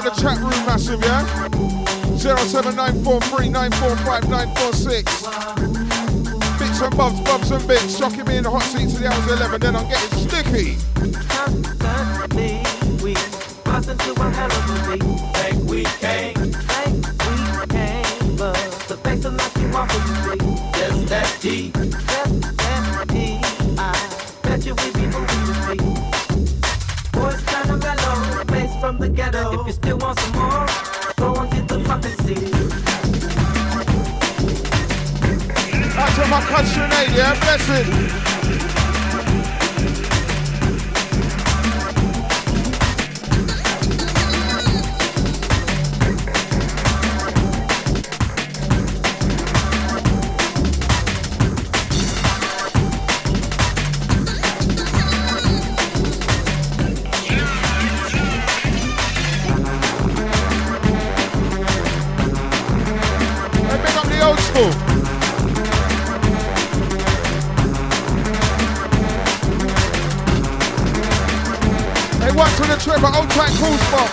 the chat room massive, yeah? 07943945946. Bits and bobs and bits. Shocking me in the hot seat to the hours 11, then I'm getting sticky. Into a hell of a beat. Think we came, but the face of life you want to be. Just that deep, I bet you we be moving the feet. Boys kind of mellow, face from the ghetto. If you still want some more, go and get the fucking seat. Out to my country, yeah, blessed. Trevor, old tight cool spot.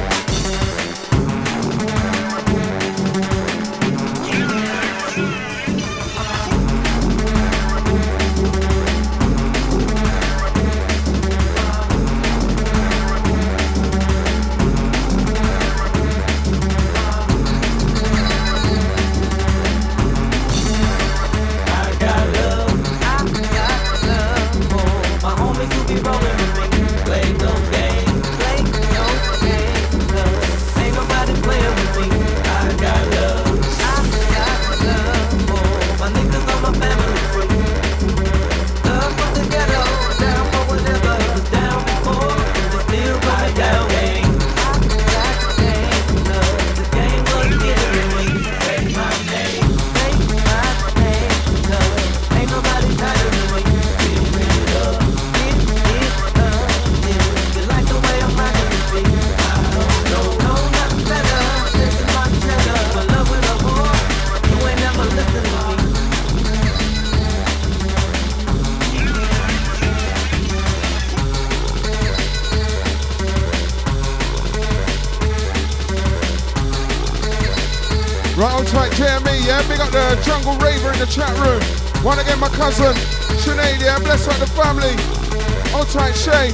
Right on tight, JME, yeah? Big up the Jungle Raver in the chat room. One again, my cousin, Sinead, yeah? Bless up the family. On tight, Shay.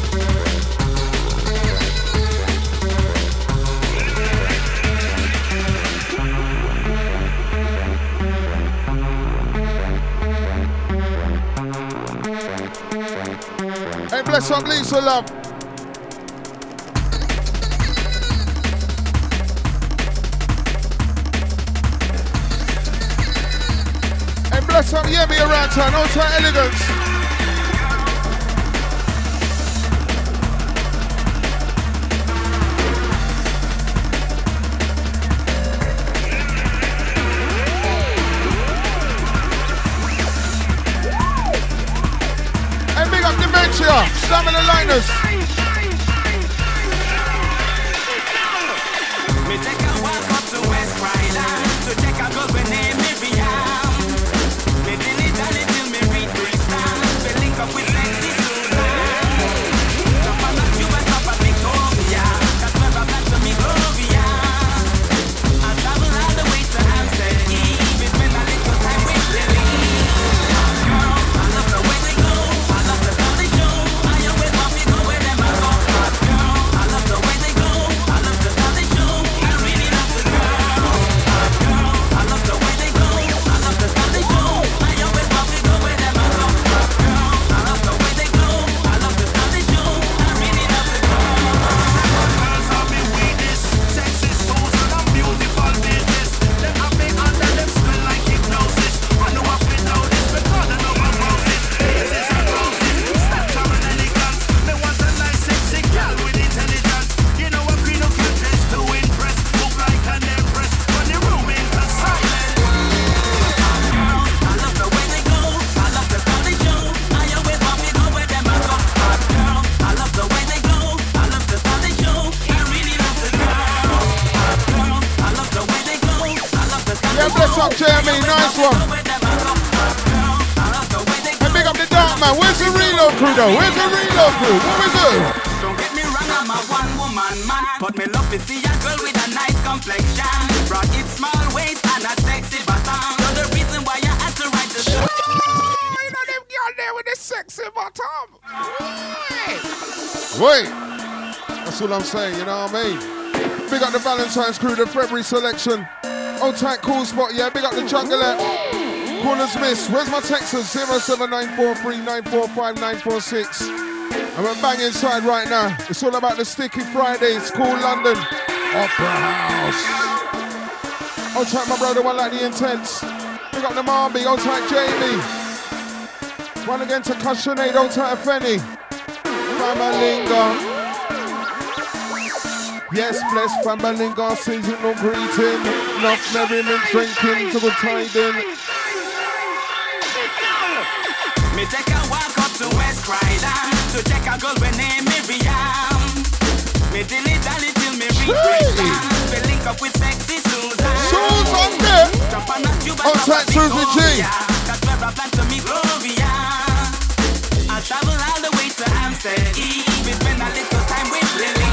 Hey, bless up Lisa, love. Bless up Yemi around town, all time elegance. And big up Dementia, Stamina Liners. Me take a walk up to West Ryland to check out good name Miriam. Up with sexy Susan. Jump on that Cuban top at Victoria. That's where I got to meet Gloria. I travel all the way to Amsterdam. We spend a little time with Lily. Girls, I love the way they go. I love the how they show. I always want me go where them I go. Girls, I love the way they go. I love the how they show. I really love the girls. Girls, I love the way they go. I love the how they show. I always want me go where them I go. Jeremy, nice one. And big up the dark man. Where's the reload crew though? Where's the reload crew? What we do? Don't get me wrong, I'm a one one-woman man. But me love to see a girl with a nice complexion. Rock it small waist and a sexy bottom. You're the reason why I had to write the song. You know them girl there with the sexy bottom. Wait. That's all I'm saying, you know what I mean? Big up the Valentine's crew, the February selection. Old tight cool spot, yeah. Big up the Jungler. Corners miss. Where's my texters? 07943 945 946. I'm a bang inside right now. It's all about the Sticky Fridays. Cool London. Opera House. Old tight my brother, one like the Intense. Big up the Marby. Old tight Jamie. One again to Cushionade. Old tight Fenny. Famalinga. Yes, bless Famalinga, seasonal greeting. Enough merriment, drinking to the tiding. Me take a walk up to West Croydon to check a girl with name Miriam. Me dilly-dally till me reach Brixton. Me link up with sexy Susan. Susan there! Jump on a tube and Outside Susie G. That's where I plan to meet Gloria. I travel all the way to Amsterdam. We spend a little time with Lily.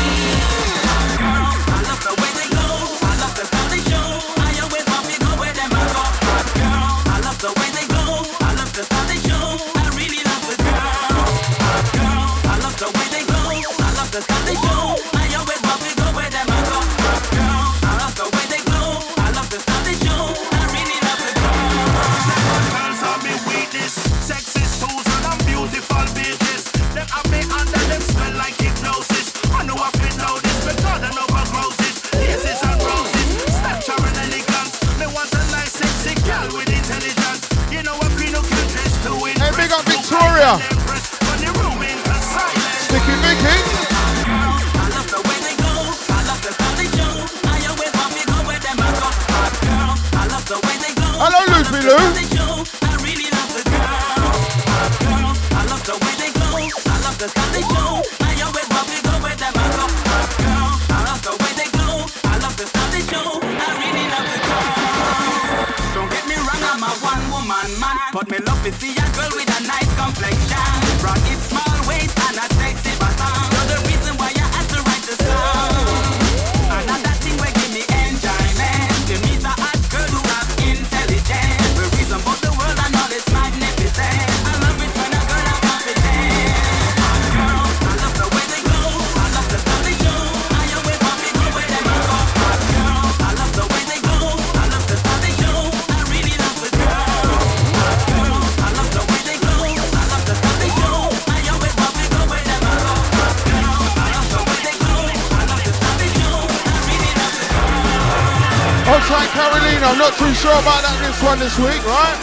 I love the way they go. I love the how they show. I always want to go where them I go. Girl, I love the way they go. I love the how they show. I really love the girl. Girl, I love the way they go. I love the how they show. I always want to go where them I go. Girl, I love the way they go. I love the how they show. I really love the girl. Girls are me weakness, sexy Susan and beautiful bitches. Them have me under them smell like hypnosis. I know I feel know this because I know about roses, daisies and roses, stature and elegance. Me want a nice sexy girl with intelligence. You know a queen who can dress to win. Hey, big up Victoria. When the room into silence. Sticky Vicky. I love the way they go. I love the how they show. I always want to go where them I go. Girl, I love the way they go. Hello, Lucy Lou. I really love the girl. Girl, I love the way they go. I love the how they show. I always want to go where them I go. Girl, I love the way they go. I love the how they show. I really love the girl. Don't get me wrong, I'm a one-woman man, but me love to see a girl with a nice complexion. Rock it small waist and a sexy bottom. You're the reason why I had to write the song. Another thing will give me enjoyment. To meet a hot girl who have intelligence. We reason about the world and all it's magnificent. I love it when a girl is confident. Girl, I love the way they go. I love the how they show. I always want to go where them I go. Girl, I love the way they go. I love the how they show. I really love the girl. Girl, I love the way they go. I love the how they show. I always want to go where them I go. Girl, I love the way they go. I love the how they show. I really love the girl. Outside Carolina. I'm not too sure about that this one this week, right?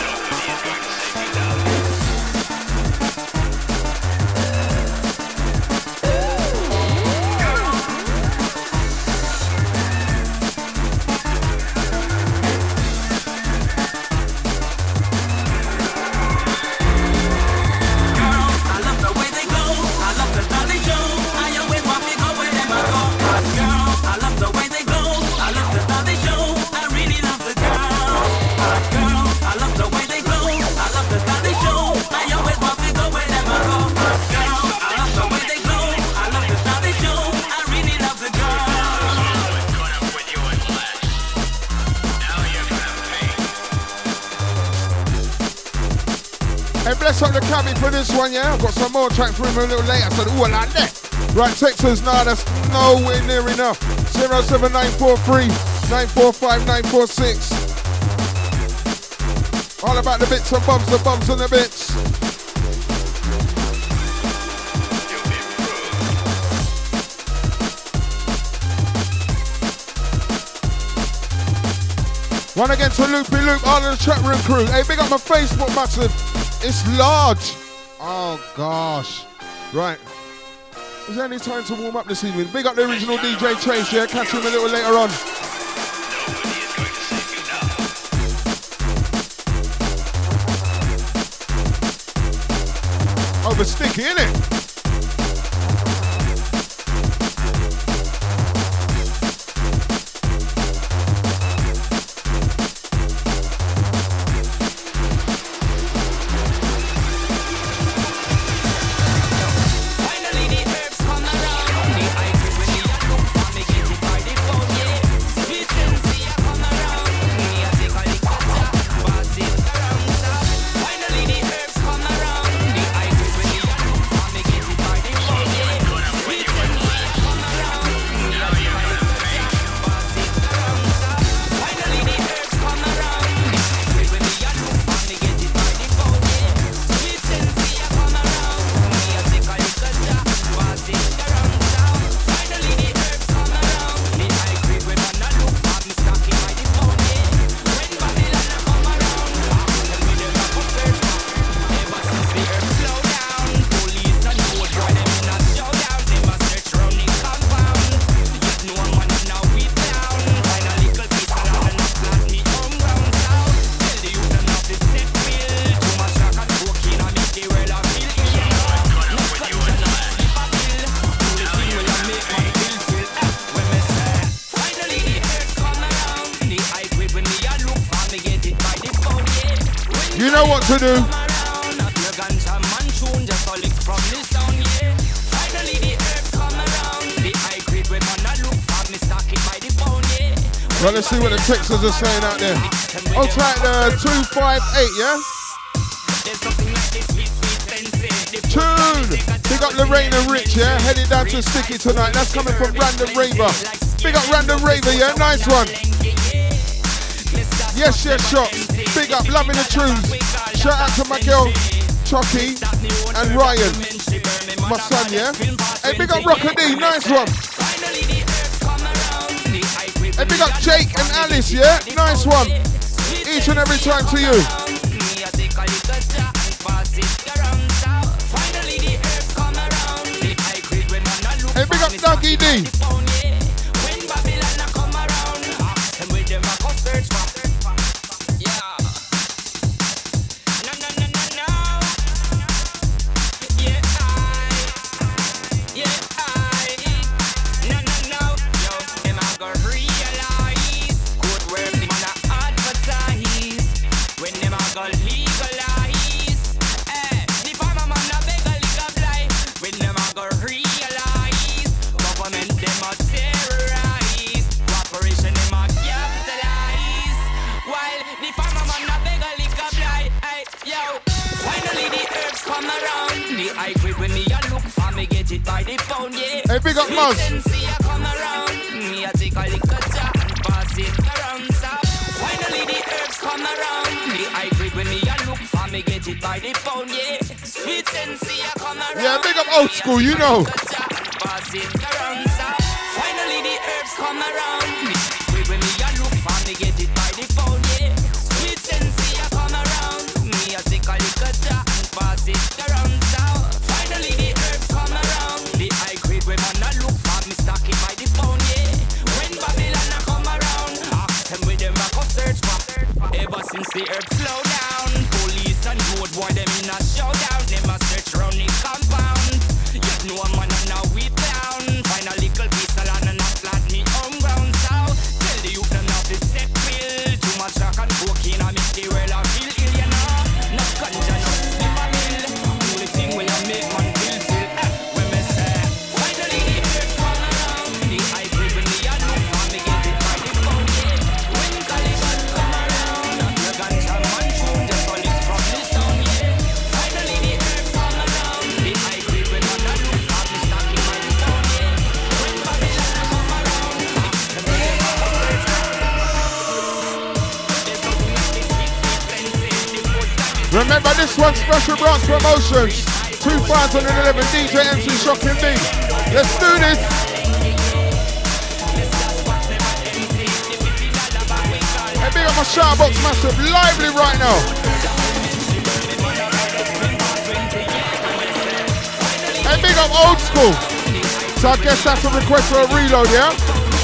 I love the way they go. I love the how they show. I always want to go where them I go. Girl, I love the way they go. I love the how they show. I really love the girl. Girl, I love the way they go. I love the how they show. I always want to go where them I go. Girl, I love the way they go. I love the how they show. I really love the girl. Hey, bless up the cabby for this one, yeah? I've got some more tracks for him a little later, so ooh, like that. Right, Texas, nah, that's nowhere near enough. 07943 945 946. All about the bits and bobs, the bobs and the bits. One again to Loopy Loop, all of the chat room crew. Hey, big up my Facebook massive. It's large. Oh, gosh. Right. Is there any time to warm up this evening? Big up the original DJ Chase, yeah? Catch him a little later on. Over Sticky, innit? Finally the herbs come around. The ice is when the know what to do. Well, let's see what the Texans are saying out there. I'll take the 258, yeah? Tune! Big up Lorraine and Rich, yeah? Heading down to Sticky tonight. That's coming from Random Raver. Big up Random Raver, yeah? Nice one. Yes, yes, shots. Big up, loving the tunes. Shout out to my girl, Chucky and Ryan. My son, yeah? Hey, big up Rocker D, nice one. Hey, big up Jake and Alice, yeah? Nice one. Each and every time to you. Hey, big up Dougie D. Hey, big up Muzz. Finally the herbs come around. The high grade when me a look for me get it by the pound, yeah. Sweet sensei come around. Yeah, big up old school, you know. Finally the herbs come around. The high grade when me a look for me get it by the pound, yeah. Sweet sensei come around. Me a take a little jar and pass it around. Finally the herbs come around. The high grade when man a look for me stock it by the pound, yeah. When Babylon a come around, ask them with them a go search for. Ever since the herbs slow down, police and road boy them in a showdown. Them a search round the compound. Yet no man a now we down. Find a little piece of land and a plant me home ground. So tell the youth them now to set pill. Too much rock and cocaine a make the world a feel ill, you know. No ganja, no slip a mill. Only thing when I make man feel still. When me say, finally the herbs come around. The high grade when me a look for me get it by the pound, yeah. When Caliban come around, the ganja man tune just all it from the sound, yeah. Finally the herbs come around. The high grade when man a look for me stock it by the pound, yeah. When Babylon a come around, the way them a go search for. There's nothing like this sweet sensei. The most time is Remember this one, Special Branch Promotions. 2011 DJ MC Shocking B. Let's do this. Hey, big up my Shoutbox Massive, lively right now. Hey, big up Old School. So I guess that's a request for a reload, yeah?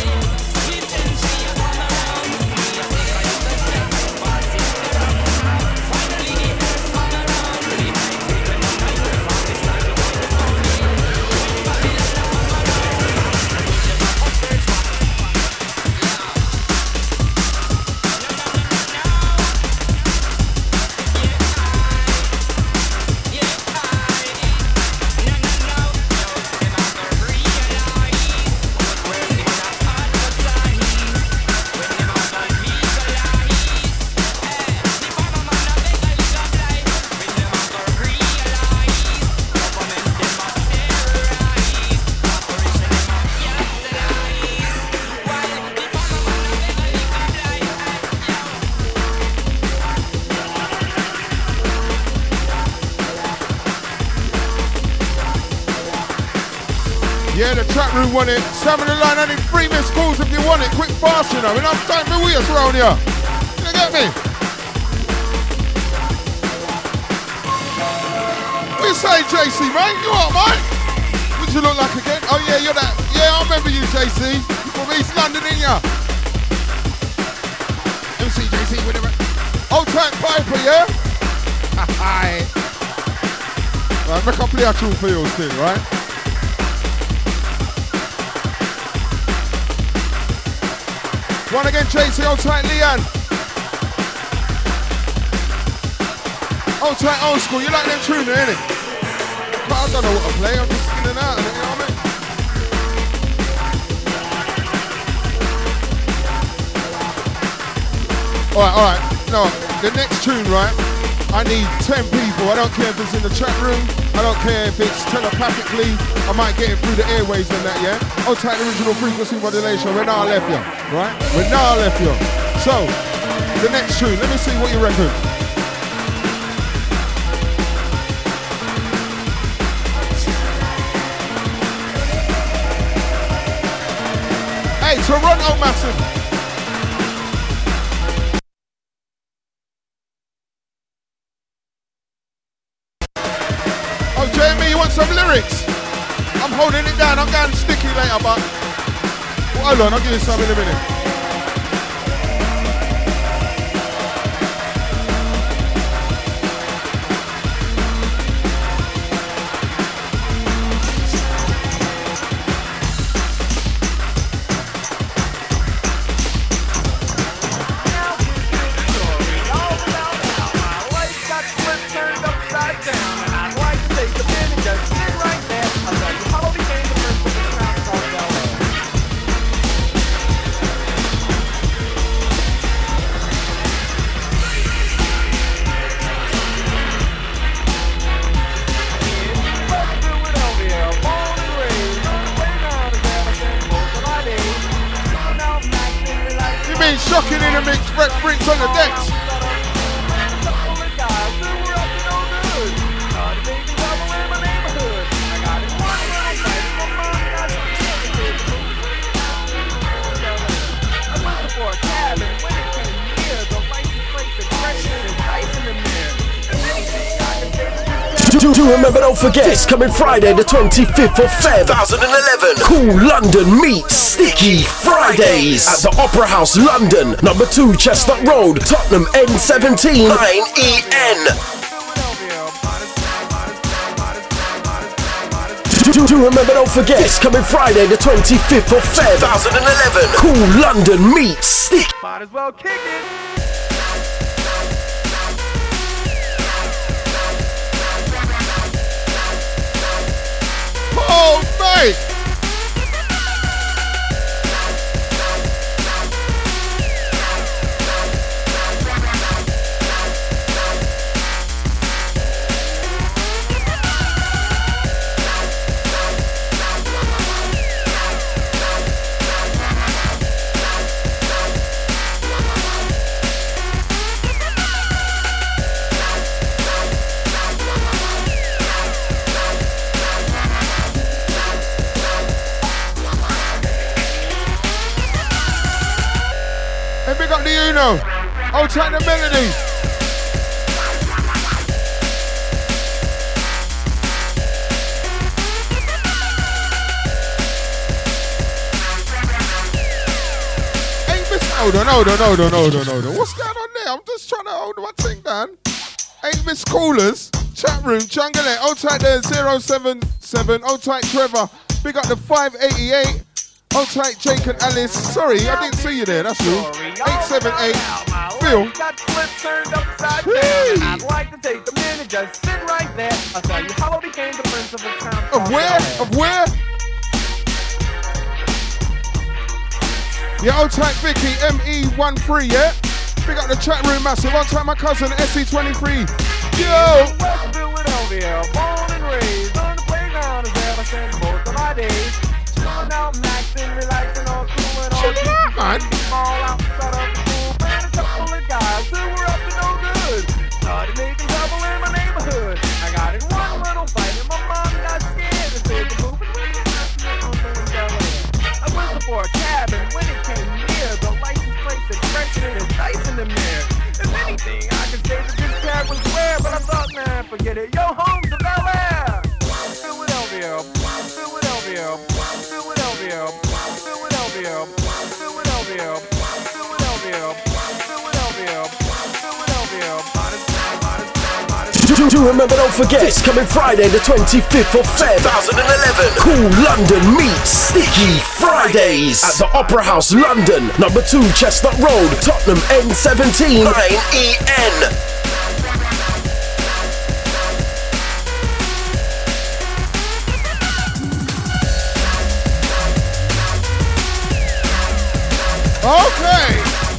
Yeah, the chat room want it. Salmon the line, only 3 missed calls if you want it. Quick, fast, you know. Enough time for wheels around here. You get me? What you say, JC, mate? You what, mate? What you look like again? Oh, yeah, you're that. Yeah, I remember you, JC. From East London, ain't ya? MC JC, whatever. Old time Piper, yeah? Hi. Right, make up play a tune for you still, right? One again, JC, old tight Leanne. Old tight, old school. You like them tuner, innit? But I don't know what to play. I'm just in and out of it, you know what I mean? Alright. No, the next tune, right? I need 10 people. I don't care if it's in the chat room. I don't care if it's telepathically. I might get it through the airwaves and that, yeah? Old tight original frequency modulation. We're now left you, right? We're now left you. So, the next tune. Let me see what you reckon. Hey, Toronto Massive. Oh, Jamie, you want some lyrics? I'm holding it down. I'm going sticky later, but... Well, hold on, I'll give you some in a minute. Shocking in the mix, Rex Bricks on the decks. Do remember, don't forget, this coming Friday the 25th of Feb 2011, Cool London meets Sticky Fridays at the Opera House London, number 2 Chestnut Road, Tottenham N17 9EN. Do remember, don't forget, this coming Friday the 25th of Feb 2011, Cool London meets Sticky. Might as well kick it. Oh, mate! Big up the Uno. Hold tight the melody. Ain't Miss... Hold on. What's going on there? I'm just trying to hold my thing down. Ain't Miss Callers. Chat room, Jungle. Hold tight there, 077. Hold tight Trevor. Big up the 588. Hold tight, Jake and Alice. Sorry, I didn't see you there, that's all. 878, Phil. Got flip turned upside down. I'd like to take a minute, just sit right there. I'll tell you how I became the prince of the town. Of where? Of where? Yeah, hold tight, Vicky, ME13, yeah? Big up the chat room, massive. Hold tight, my cousin, SE23. Yo! West Philadelphia, born and raised on the playground is where I spent most of my days. Chilling out, maxing, relaxing, all cool and all. Chilling out, man. All outside of the pool, man, a couple of guys who were up to no good. Started making trouble in my neighborhood. I got in one little fight and my mom got scared and said, "You're moving with your I whistled for a cab and when it came near, the license plate said freshen and dice in the mirror. If anything, I could say that this cab was rare, but I thought, man, forget it. Yo, home's a Bel Air. Philadelphia, Philadelphia, Philadelphia, Philadelphia, Philadelphia, Philadelphia, Philadelphia, Philadelphia. Do remember, don't forget, this coming Friday the 25th of Feb 2011, Cool London meets Sticky Fridays at the Opera House London, number 2 Chestnut Road, Tottenham N17 9EN. Okay.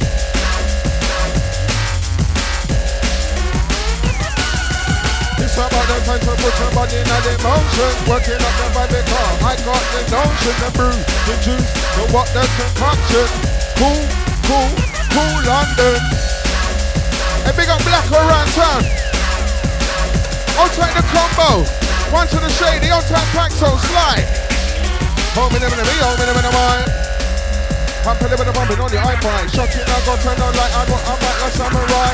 It's about the time to put your body in the motion. Working up the vibe car. I got the notion, the brew, the juice, the what, the concoction. Cool, cool, cool London. A big up Black around town. I'll take the combo. One to the shady, I'll take Paxo, slide. Hold me, hold me, mind. Pump a little bit of bumping on the iPhone. Shot it, I got turned on like I'm like a samurai.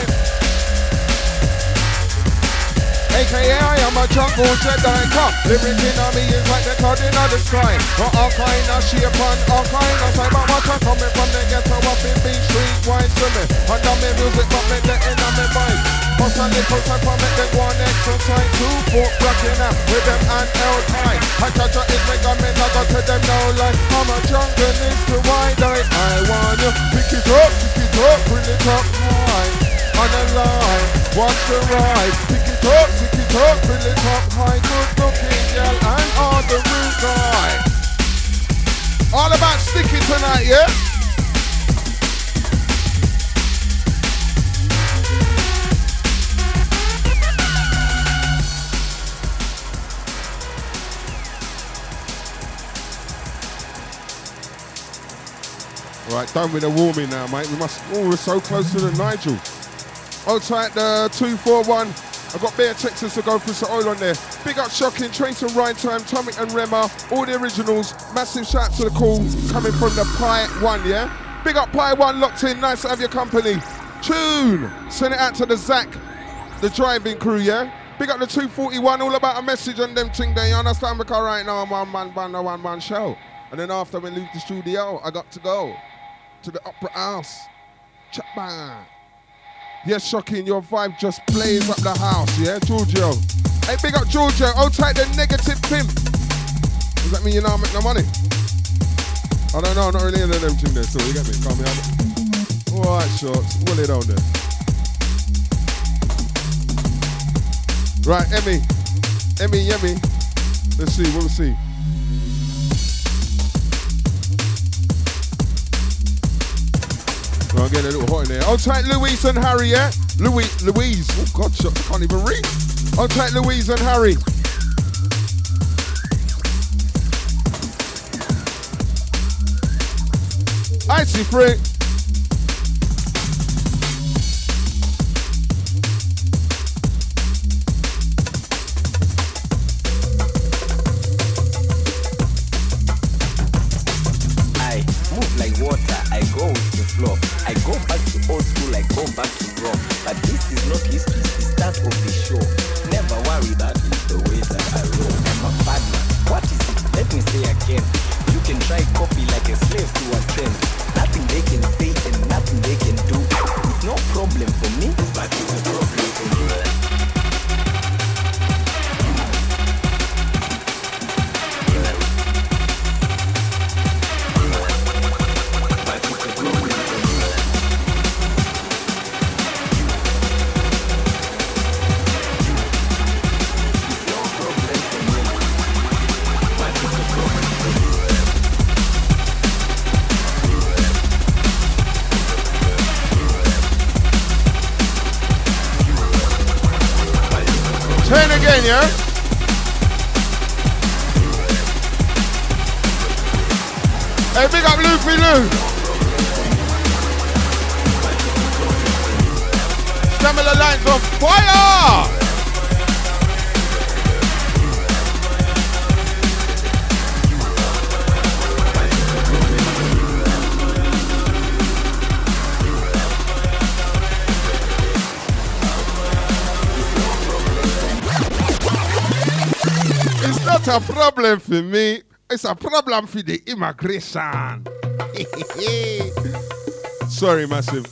AKA I am a jungle Jedi cop. Living in me is like the cloud in the sky. But all kind of shape and all kind of time. But what I'm coming from the ghetto up in Beach Street, wine swimming. And I'm in music but make the end of my mind. Bust a little time for make them go on exercise. 2 foot rocking up with them and L high. I catch a it make a man, I got to them no lie. I'm a jungle is to wide eye. I want you pick it up, bring it up high. On the line, watch the ride. Pick it up, bring it up high. Good looking girl and all the rude guy. All about sticky tonight, yeah? Right, done with the warming now, mate. We're so close to the Nigel. I'll type the 241. I've got bare Texas to go through some oil on there. Big up Shocking, Trace and Rhyme Time, Tommy and Rema, all the originals. Massive shout to the call coming from the Pi 1, yeah? Big up Pi 1 locked in, nice to have your company. Tune, send it out to the Zach, the driving crew, yeah? Big up the 241, all about a message on them thing there, you understand? Because right now I'm one man show. And then after we leave the studio, I got to go to the Opera House. Chapman. Yes, Shocking, your vibe just blaze up the house, yeah, Giorgio? Hey, big up Giorgio, I'll take the negative pimp. Does that mean you now make no money? I don't know, I'm not really into them thing there, so you get me, calm me out. All right, shorts, will it on there? Right, Emmy, let's see, we'll see. I'll get a little hot in there. I'll take Louise and Harry, yeah? Louise. Oh, God, I can't even read. I'll take Louise and Harry. Icy free. I move like water. I go with the flow. I go back to old school, I go back to raw. But this is not history, it's the start of the show. Never worry, that is the way that I roll. I'm a bad man. What is it? Let me say again. You can try copy like a slave to a trend. Nothing they can say and nothing they can do. It's no problem for me, but it's a problem for you. Turn again, yeah? Hey, big up Luffy Lou. Stamina lines on fire! It's not a problem for me. It's a problem for the immigration. Sorry, Massive.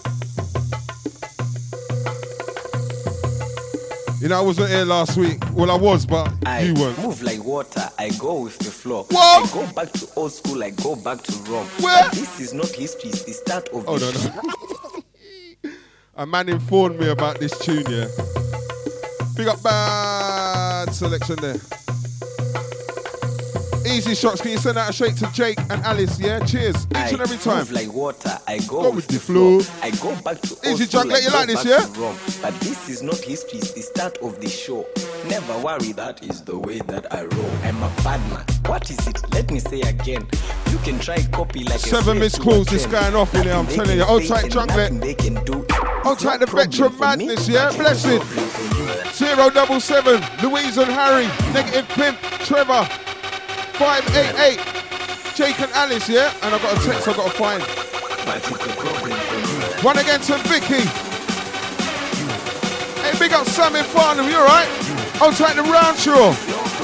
You know, I wasn't here last week. Well, I was, but you weren't. I move like water. I go with the flow. What? I go back to old school. I go back to Rome. Where? But this is not history. It's the start of Oh, the show. no. A man informed me about this tune, yeah. Big up bad selection there. easy shots. Can you send out a shake to Jake and Alice? Yeah, cheers. Each and every time. Move like water, I go, Go with the flow. I go back to old Easy school, Jack, let I you go like this, back yeah? to Rome. But this is not history, it's the start of the show. Never worry, that is the way that I roll. I'm a bad man. What is it? Let me say again. You can try copy like 7 missed calls, this going off in here, I'm telling you. Old tight Junklet. They can do. Old tight the veteran madness, yeah? Blessed. 077, Louise and Harry, Negative Pimp, Trevor, 588, Jake and Alice, yeah? And I've got a text I've got to find. One again to Vicky. Hey, big up Sam in Farnham, you alright? Old tight the Roundshaw.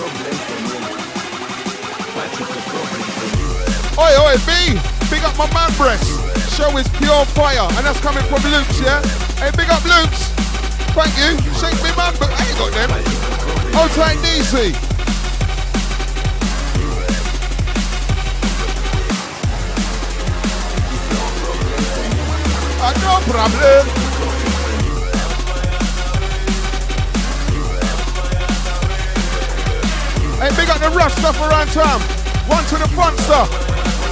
Oi, oi, B, big up my man breast. Show is pure fire, and that's coming from Luke's, yeah? Hey, big up Luke's. Thank you. Shake me man, but I ain't got them. Hold tight, DC. No problem. Hey, big up the rough stuff around town. One to the front stuff.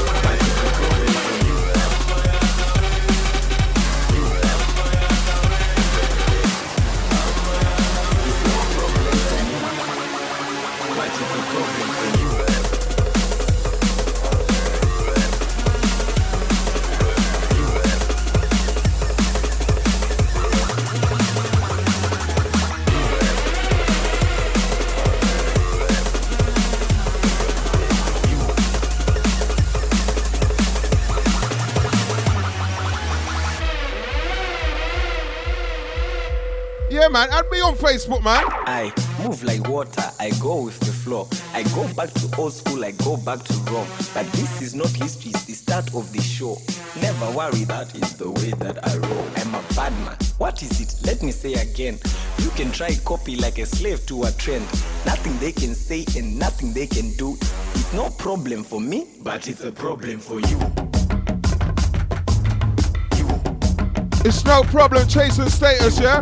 Man, add me on Facebook, man. I move like water, I go with the flow. I go back to old school, I go back to Rome. But this is not history, it's the start of the show. Never worry, that is the way that I roll. I'm a bad man. What is it? Let me say again. You can try copy like a slave to a trend. Nothing they can say and nothing they can do. It's no problem for me, but it's a problem for you. It's no problem chasing status, yeah?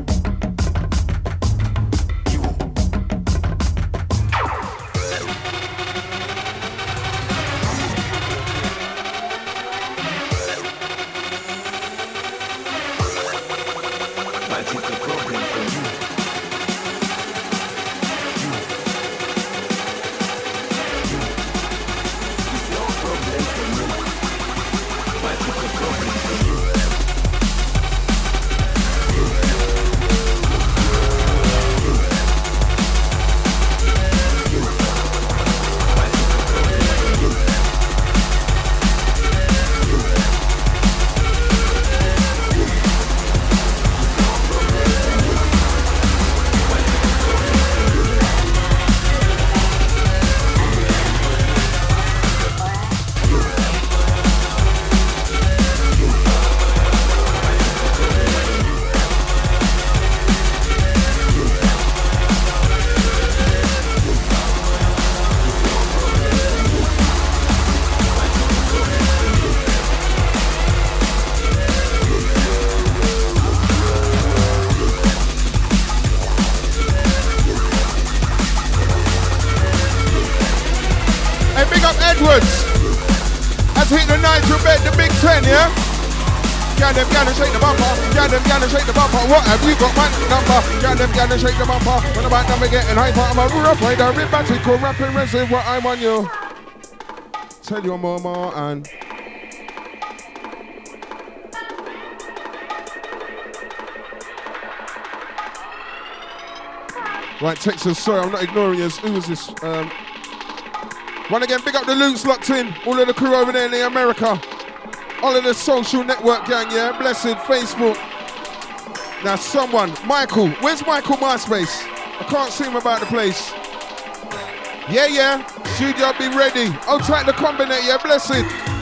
Shake the bumper, yeah them gonna shake the bumper. What have you got my number? Yeah them gonna shake the bumper. When about number getting hyper, I'm a rough rider, rip battery, cool rapping, resin, what I'm on you. Tell your mama and right, Texas, sorry, I'm not ignoring you. Who was this? One again, big up the Loots locked in. All of the crew over there in the America. All of the social network gang, yeah? Blessed, Facebook. Now someone, Michael. Where's Michael MySpace? I can't see him about the place. Yeah. Studio be ready. Hold tight the combinate, yeah? Blessed.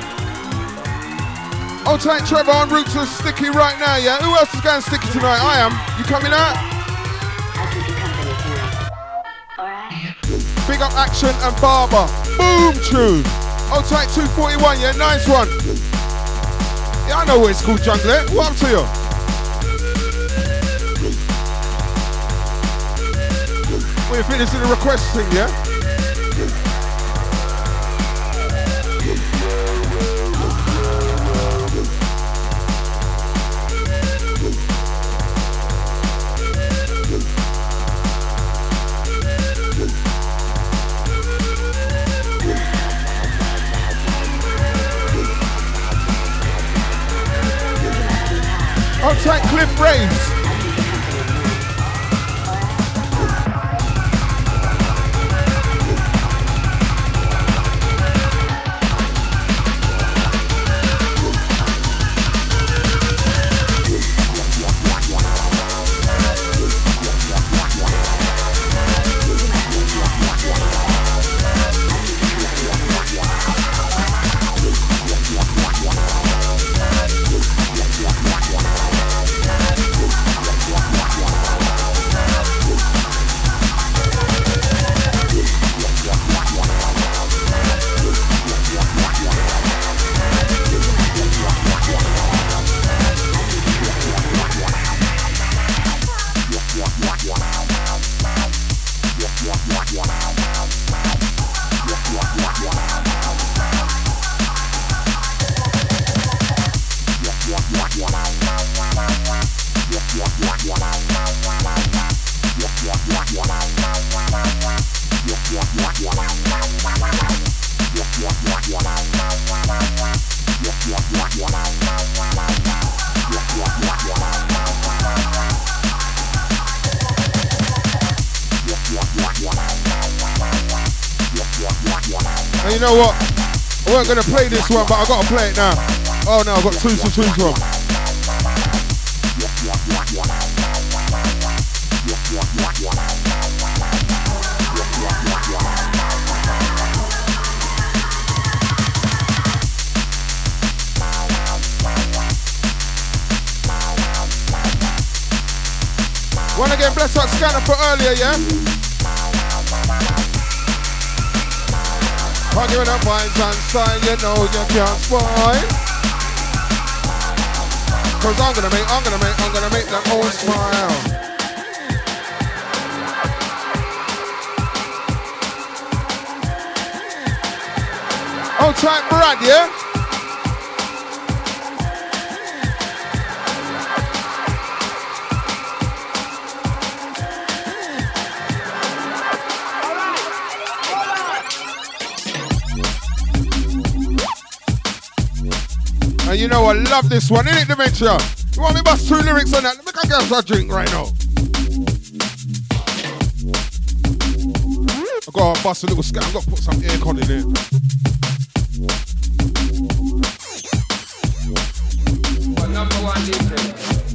Hold tight Trevor en route to Sticky right now, yeah? Who else is going Sticky tonight? I am. You coming out? Big up Action and Barber. Boom tune. Hold tight 241, yeah? Nice one. Yeah, I know what it's called, Jungler. What up to you? We finished in the request thing, yeah? tight Cliff Raves. And you know what? I weren't going to play this one, but I got to play it now. Oh no, I've got two to choose from. One again, bless up Scanner for earlier, yeah? Can't give it up vibes and style, you know you can't spoil. Cause I'm gonna make them all smile. Oh, tight Brad, yeah? And you know I love this one, innit, Dementia? You want me to bust 2 lyrics on that? Let me go get a drink right now. I've got to bust a little scat. I've got to put some aircon in it. But number one DJ.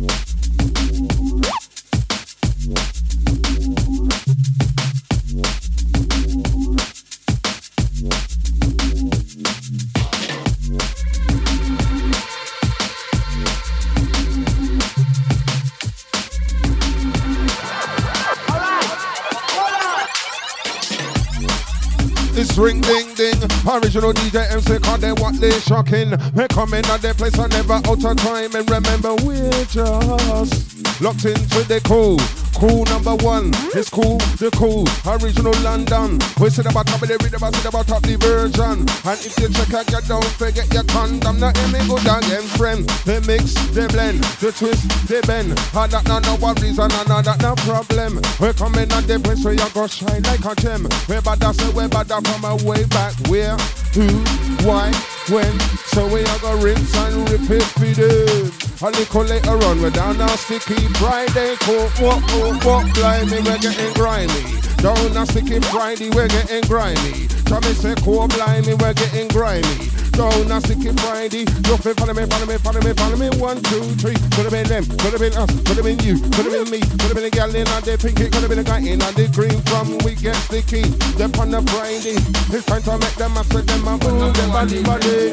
It's ring ding ding, original DJ MC, cause they what they shocking. We come in at their place and never out of time. And remember we're just locked into the cool number one. It's cool, the cool, original London. We sit about top of the rhythm, I sit about top the version. And if you check out, you don't forget your condom. Not any good again, friend. They mix, they blend, they twist, they bend. And that no worries, and that no problem. We come in at the place where you go shine like a gem. We bada say we bada from a way back. Where, who, why, when. So we are gonna rinse and repeat for them. A little later on, we're down on Sticky Friday. Walk, blimey, we're getting grimy. Down on Sticky Friday, we're getting grimy. Tommy say, blimey, we're getting grimy. Down on Sticky Friday, look, follow me. 1, 2, 3. Could have been them, could have been us, could have been you, could have been me, could have been a gal in on the pinky, could have been a guy in on the green. From we get sticky, them on the Friday. It's time to make them upset them and move them body.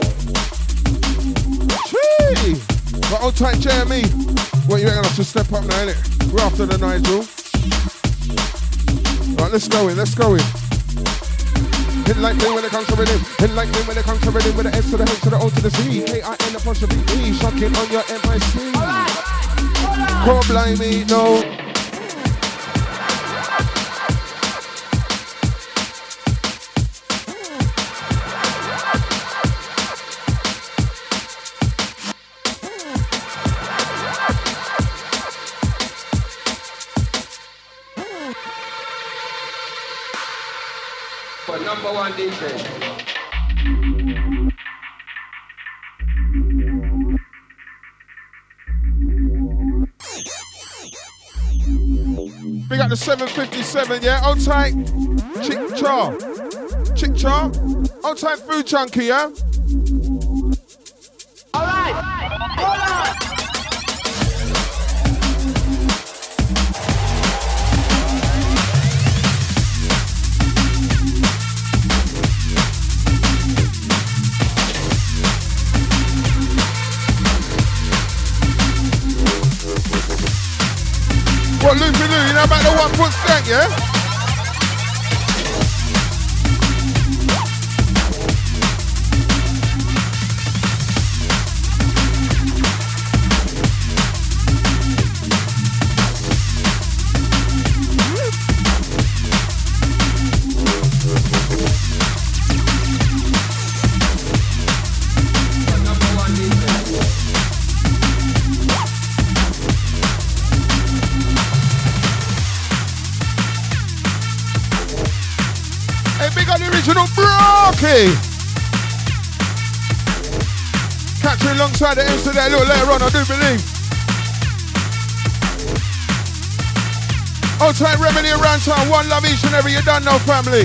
Chee! But old tight Jeremy, what you ain't gonna have to step up now, innit? We're after the Nigel. Right, let's go in. Hit like me when it comes to rhythm. Hit like me when it comes to rhythm. With the S to the H to the O to the C. K-I-N apostrophe E. Shocking on your M-I-C. Core blimey, no. For number one DJ. out the 757, yeah? Hold tight. Chick Char. Chick Char. Hold tight, Food Chunky, yeah? Alright, hold on. What, Loopy Loo, you know about the 1 foot stank, yeah? Catch you alongside the MC there a little later on, I do believe. Old time remedy around town, one love each and every, you done know, family.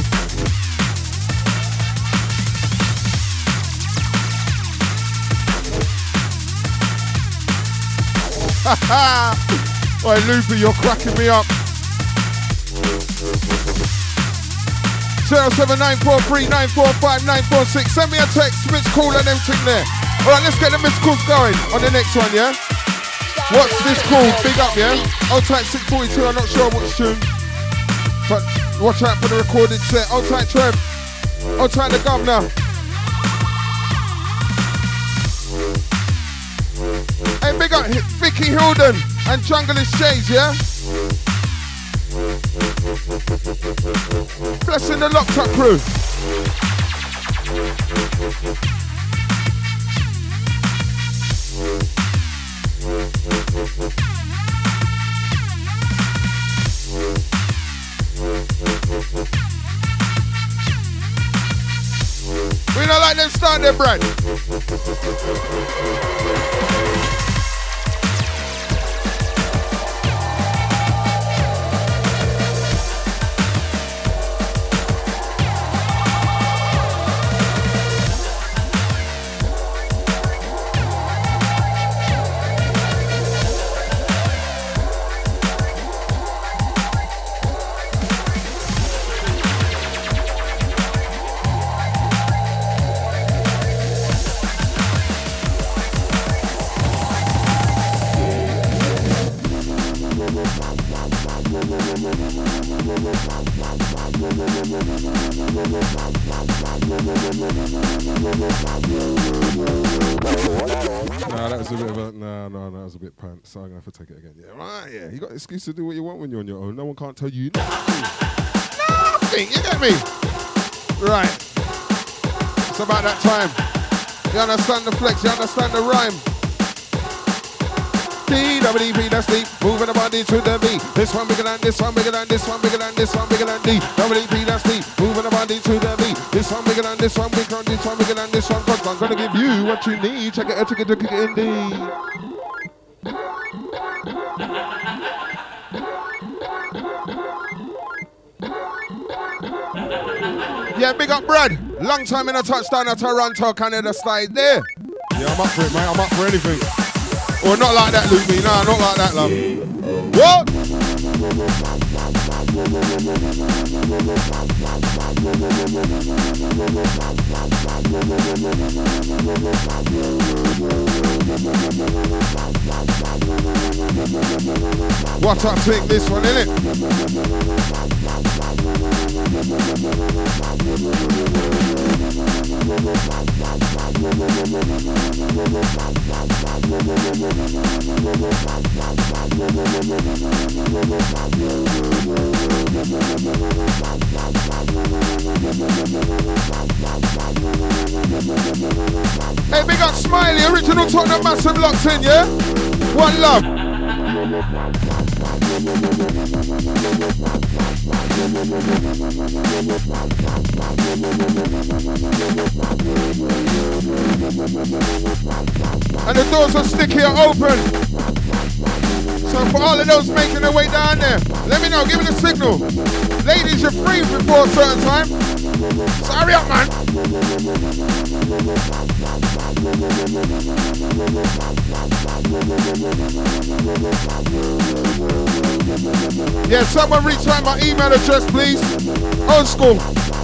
Ha ha! Oi, Loopy, you're cracking me up. 07943945946. Send me a text, missed call and everything there. Alright, let's get the missed calls going on the next one, yeah? What's this called? Big up, yeah? Old tight 642, I'm not sure which tune. But watch out for the recorded set. Old tight Trev. Old tight the Governor. Hey, big up Vicky Hilden and Junglist Shades, yeah? Blessing the Locked Up crew. We don't like them start their bread. That was a bit pants, so I'm gonna have to take it again. Yeah, right, yeah. You got an excuse to do what you want when you're on your own. No one can't tell you nothing, you get me? Right. It's about that time. You understand the flex, you understand the rhyme. D-W-D-P, that's deep. Moving the body to the beat. This one bigger than this one, bigger than this one, bigger than this one, bigger than D. W-D-P, that's deep. Moving the body to the beat. This one bigger than this one, bigger than this one, bigger than this one. Cause I'm gonna give you what you need. Check it out, check it in D. Yeah, big up Brad. Long time in a touchdown at Toronto, Canada style there. Yeah, I'm up for it, mate. I'm up for anything. Or not like that, Luke. Nah, not like that, love. What? What I think this one, innit? Hey, big up Smiley, original Tottenham Massive locked in, yeah? One love. And the doors are sticky are open. So for all of those making their way down there, let me know, give me the signal. Ladies, you're free before a certain time. So hurry up, man. Yeah, someone retweet my email address, please. Old school.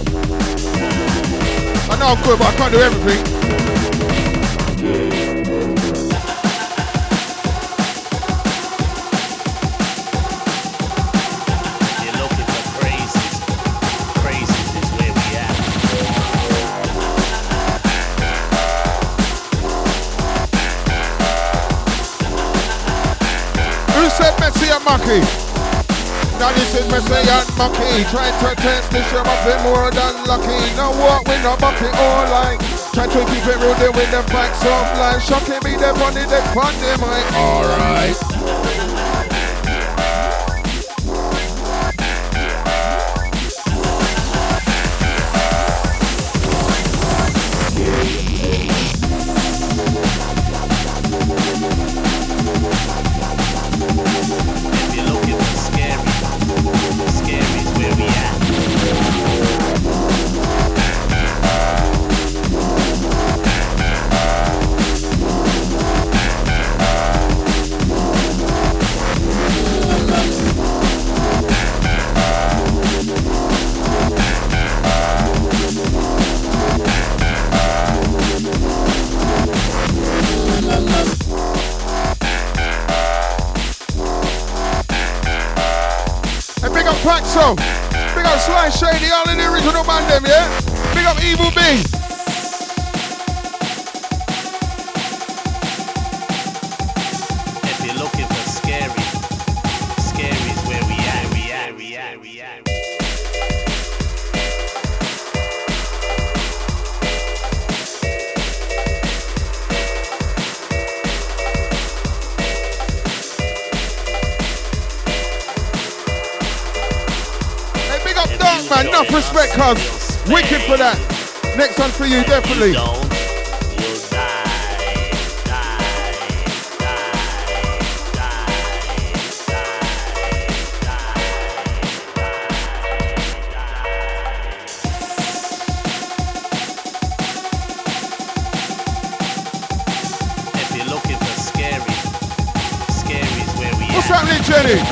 I know I'm good, but I can't do everything. Messi and Mucky. Now this is Messi and Mucky. Trying to test this year up in more than lucky. No walk with no bucket or like. Trying to keep it real there with the facts offline. Shocking me the funny the fun them I alright. So, big up Sly Shady, all in the original man them, yeah? Big up Evil B. If you're looking for scary, scary's where we at. Man, enough respect, cuz. Wicked for that. Next one for you, definitely. If you're looking for scary's where we at. What's happening, Jenny?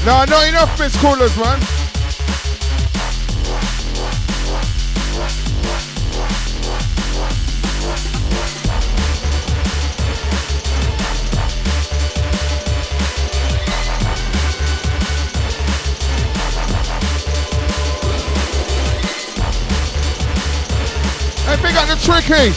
No, not enough Miss Callers, man. Hey, big up the Tricky.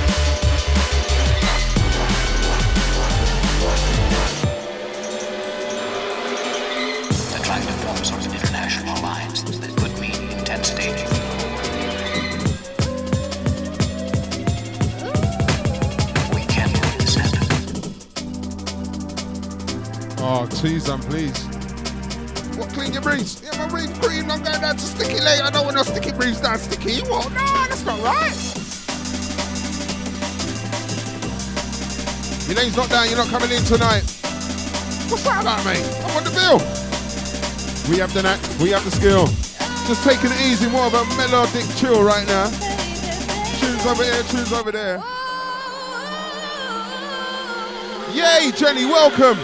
Oh, tease and please. What, clean your briefs? Yeah, my brief clean. I'm going down to sticky later. I don't want no sticky briefs down sticky. What? No, that's not right. Your name's not down. You're not coming in tonight. What's that about, mate? I'm on the bill. We have the knack. We have the skill. Just taking it easy. More of a melodic chill right now. Tunes over here. Tunes over there. Yay, Jenny. Welcome.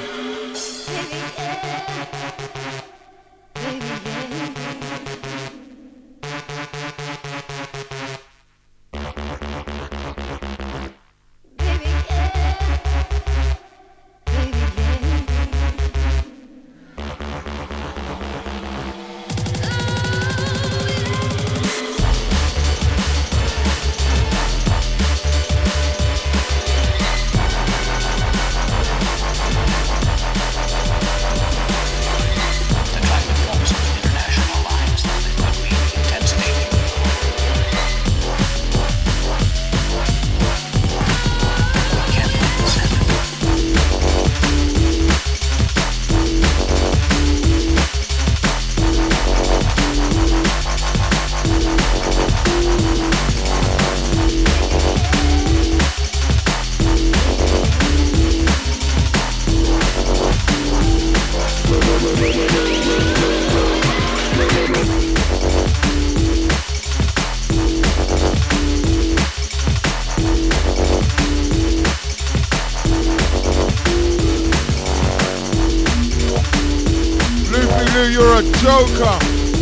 You're a joker.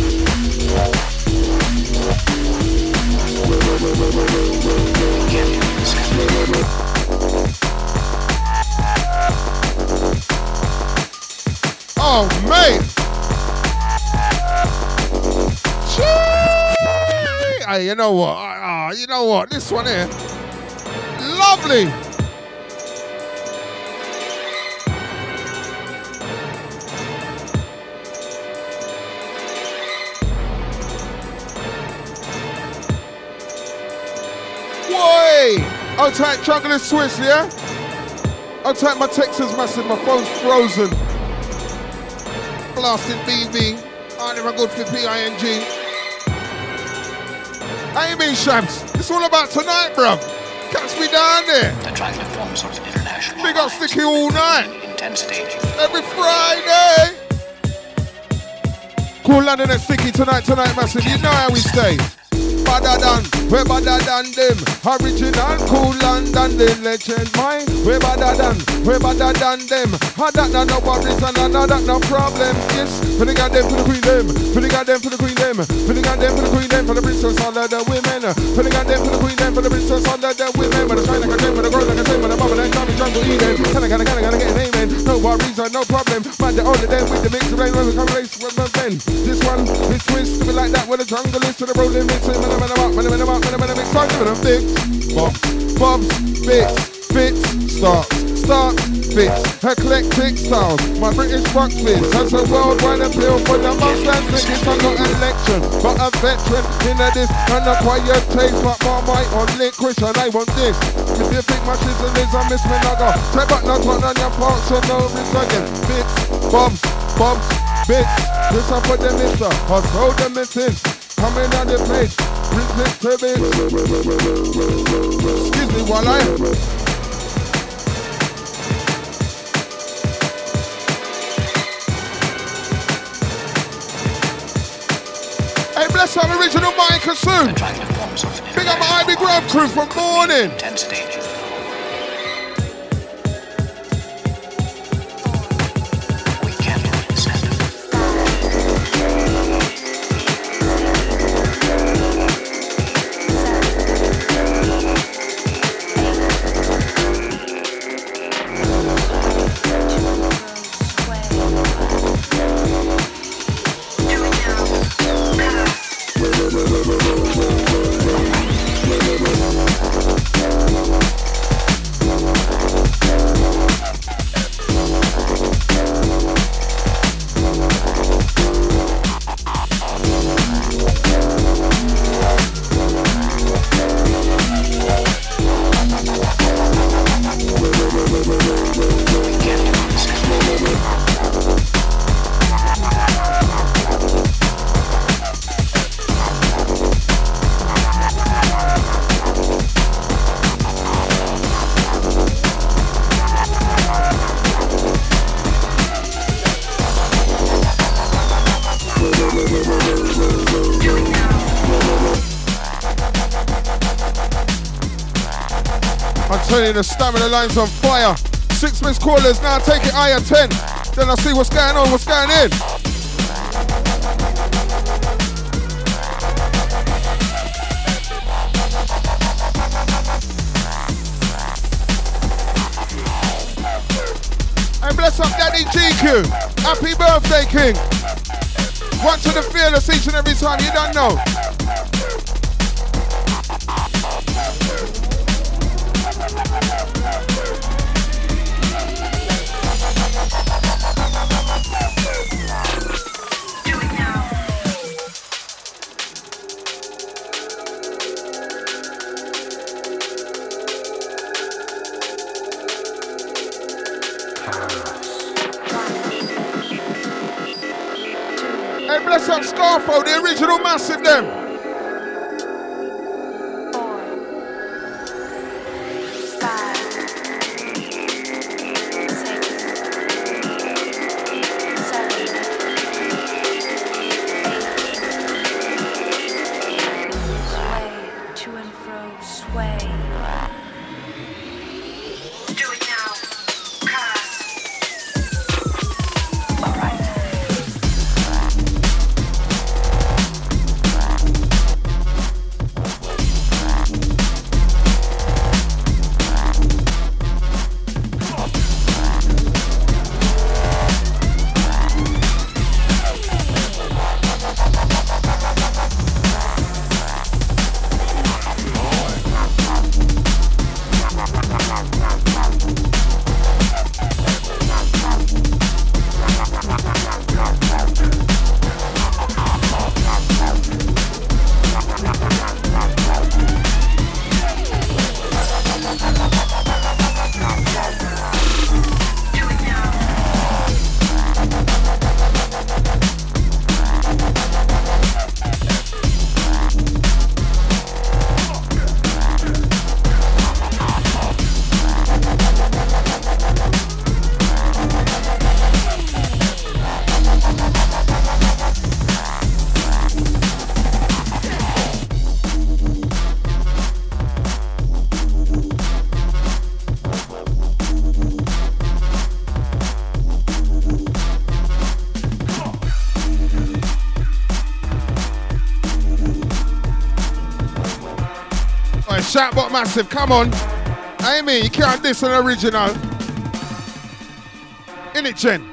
Oh, mate. Hey, you know what? You know what? This one here, lovely. I'll take chocolate Swiss, yeah? I'll take my Texas massive, my phone's frozen. Blasted BB. I never good for PING. I ain't been shams. It's all about tonight, bruv. Catch me down there. Attractive forms of international. Big up Sticky all night. Intensity. Every Friday. Cool London and Sticky tonight, massive. You know how we stay. Better than, we're better than them. Original Cool London, the legend mine. We're better than them. Had that no worries and none that no problem. Yes, for the goddamn for the queen them. For the goddamn for the queen them. For the goddamn for the queen them. For the princess all of the women. For the goddamn for the queen them. For the princess all of the women. But the shine like a gem, for the girl like a gem, for the bubble and Tommy jungle eating. Gotta get an amen. No worries and no problem. Man, the older them with the mix of rain when we come race with my pen. This one, this twist to be like that with the jungle is to the rolling mix. Bobs, bits, start, bits, eclectic styles. My British rock biz has a worldwide appeal for the most authentic. I'm not an election, but a veteran in a this and a quiet taste like Marmite or licorice, and I want this. If you think my chisel is a miss me nugger, take back not one on your parts, so no returning. Bits, bobs, bits, this I put them in, I throw them in. Coming on the page. Excuse me while I Hey, bless up original Mike and Sue. Big up my Ivy Grove crew from morning. telling you, the stamina line's on fire. 6 missed callers, now take it higher, 10. Then I see what's going on, what's going in. And bless up Daddy GQ. Happy birthday, King. One to the fearless each and every time, you don't know. Bless up Scarfo, the original massive them. 4, 5, 6, 7, 8. Sway to and fro, sway. Do it now, cuz. All right. Shoutbot massive, come on. Amy, you can't diss an original. In it, Jen.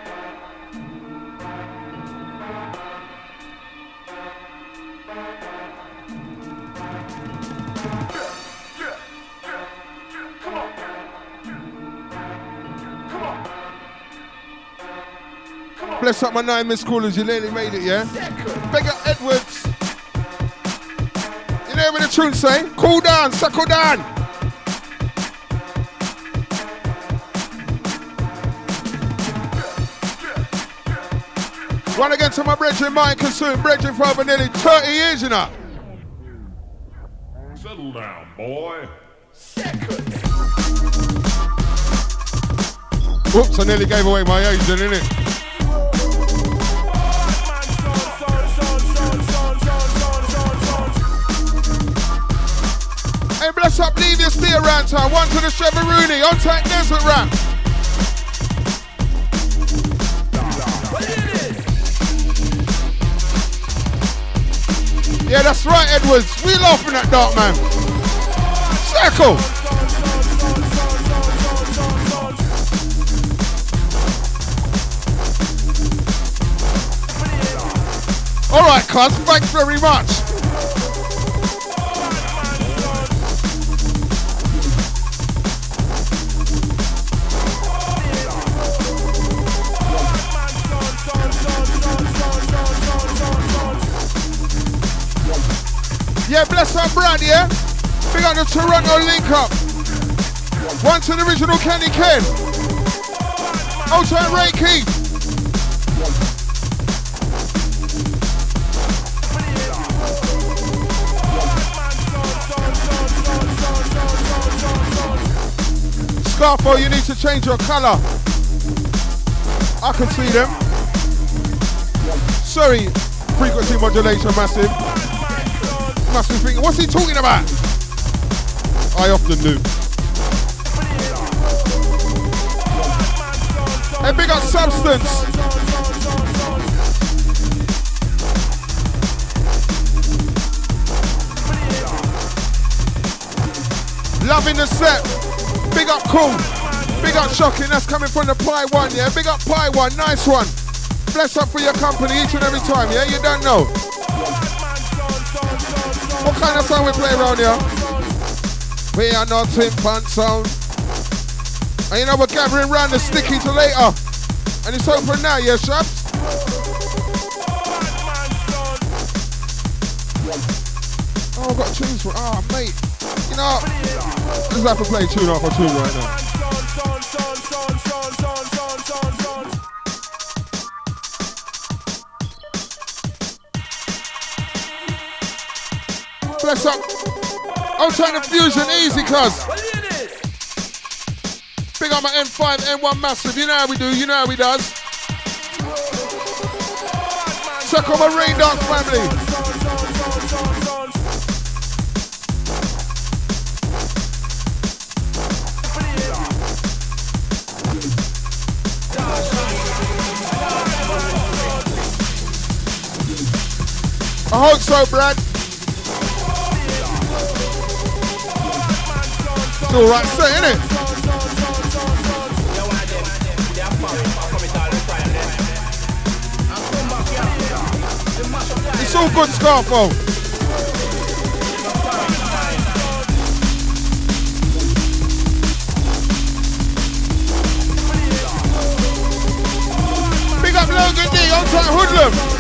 Bless up my 9 missed callers, you nearly made it, yeah? Beg up Edwards. You know what the tune say? Cool down, suckle down. Run again to my brethren, Mike Consume, brethren for over nearly 30 years, you know. Settle down, boy. Whoops, I nearly gave away my age then, innit? Hey, bless up, leave your steer around town. One to the Cheveroni, on track desert ramp. Yeah, that's right, Edwards. We laughing at Dark Man. Circle. All right, cuz, thanks very much. Yeah, bless up Brad, yeah? We got the Toronto link up. One to the original Kenny Ken. Old time Ray Keith. Scarfo, you need to change your colour. I can see them. Sorry, frequency modulation massive. Must be thinking, what's he talking about? I often do. Hey, big up Substance. Loving the set. Big up Cool. Big up Shocking. That's coming from the Pi One, yeah? Big up Pi One. Nice one. Bless up for your company each and every time, yeah? You don't know. What kind of song we play around here? We are not in fun sound. And you know we're gathering around the sticky till later. And it's open now, yeah, Shabs? Oh, I've got tunes for mate. You know, I just have to play tune off a tune right now. Bless up. I'm trying to fusion easy, cuz. Big up my M5, N1 massive. You know how we do, you know how we does. Check on my Rain Dance family. I hope so, Brad. It's alright, say, innit? It's all good, Scarfo. Big up Logan D, on time Hoodlum.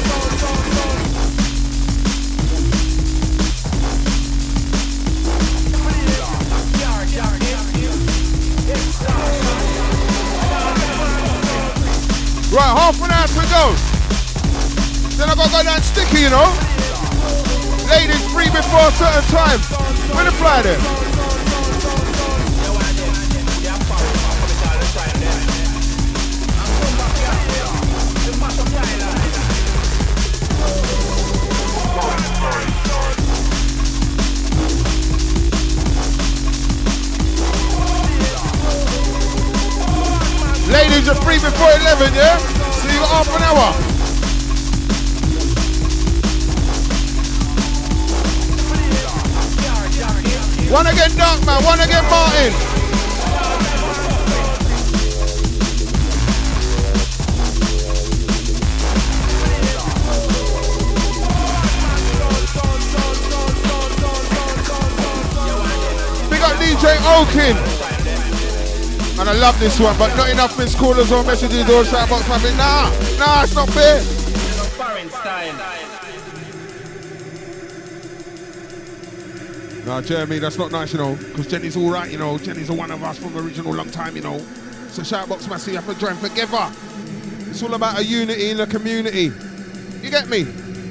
Right, half an hour to go. Then I gotta go down sticky, you know. Ladies free before a certain time. When the Friday? Ladies are free before 11, yeah? So you got half an hour. One again Darkman, one again Martin. Big up DJ Oakin. And I love this one, but not enough missed callers or messages or shout box mapping. Nah, it's not fair. Nah, Jeremy, that's not nice, you know, because Jenny's all right, you know. Jenny's a one of us from original long time, you know. So shout box massive, you have to join together. It's all about a unity in the community. You get me?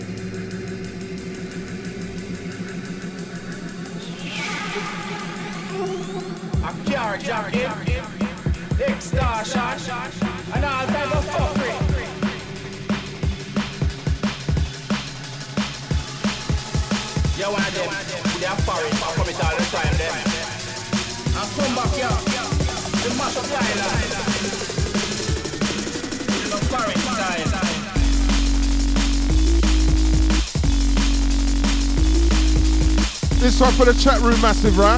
Extortion and all type of fuckery. You want them, they are foreign, I come it all the time them. And come back here, the mash up the island. The foreign style. This one for the chat room massive, right?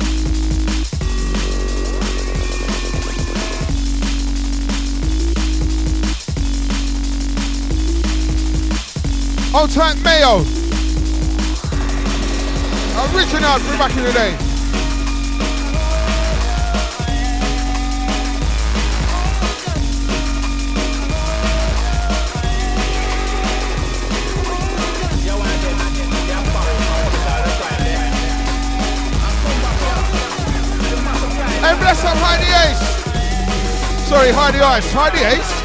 Old time Mayo. Original from back in the day. And bless up Heidi Ace. Sorry, Heidi Ice. Heidi Ace.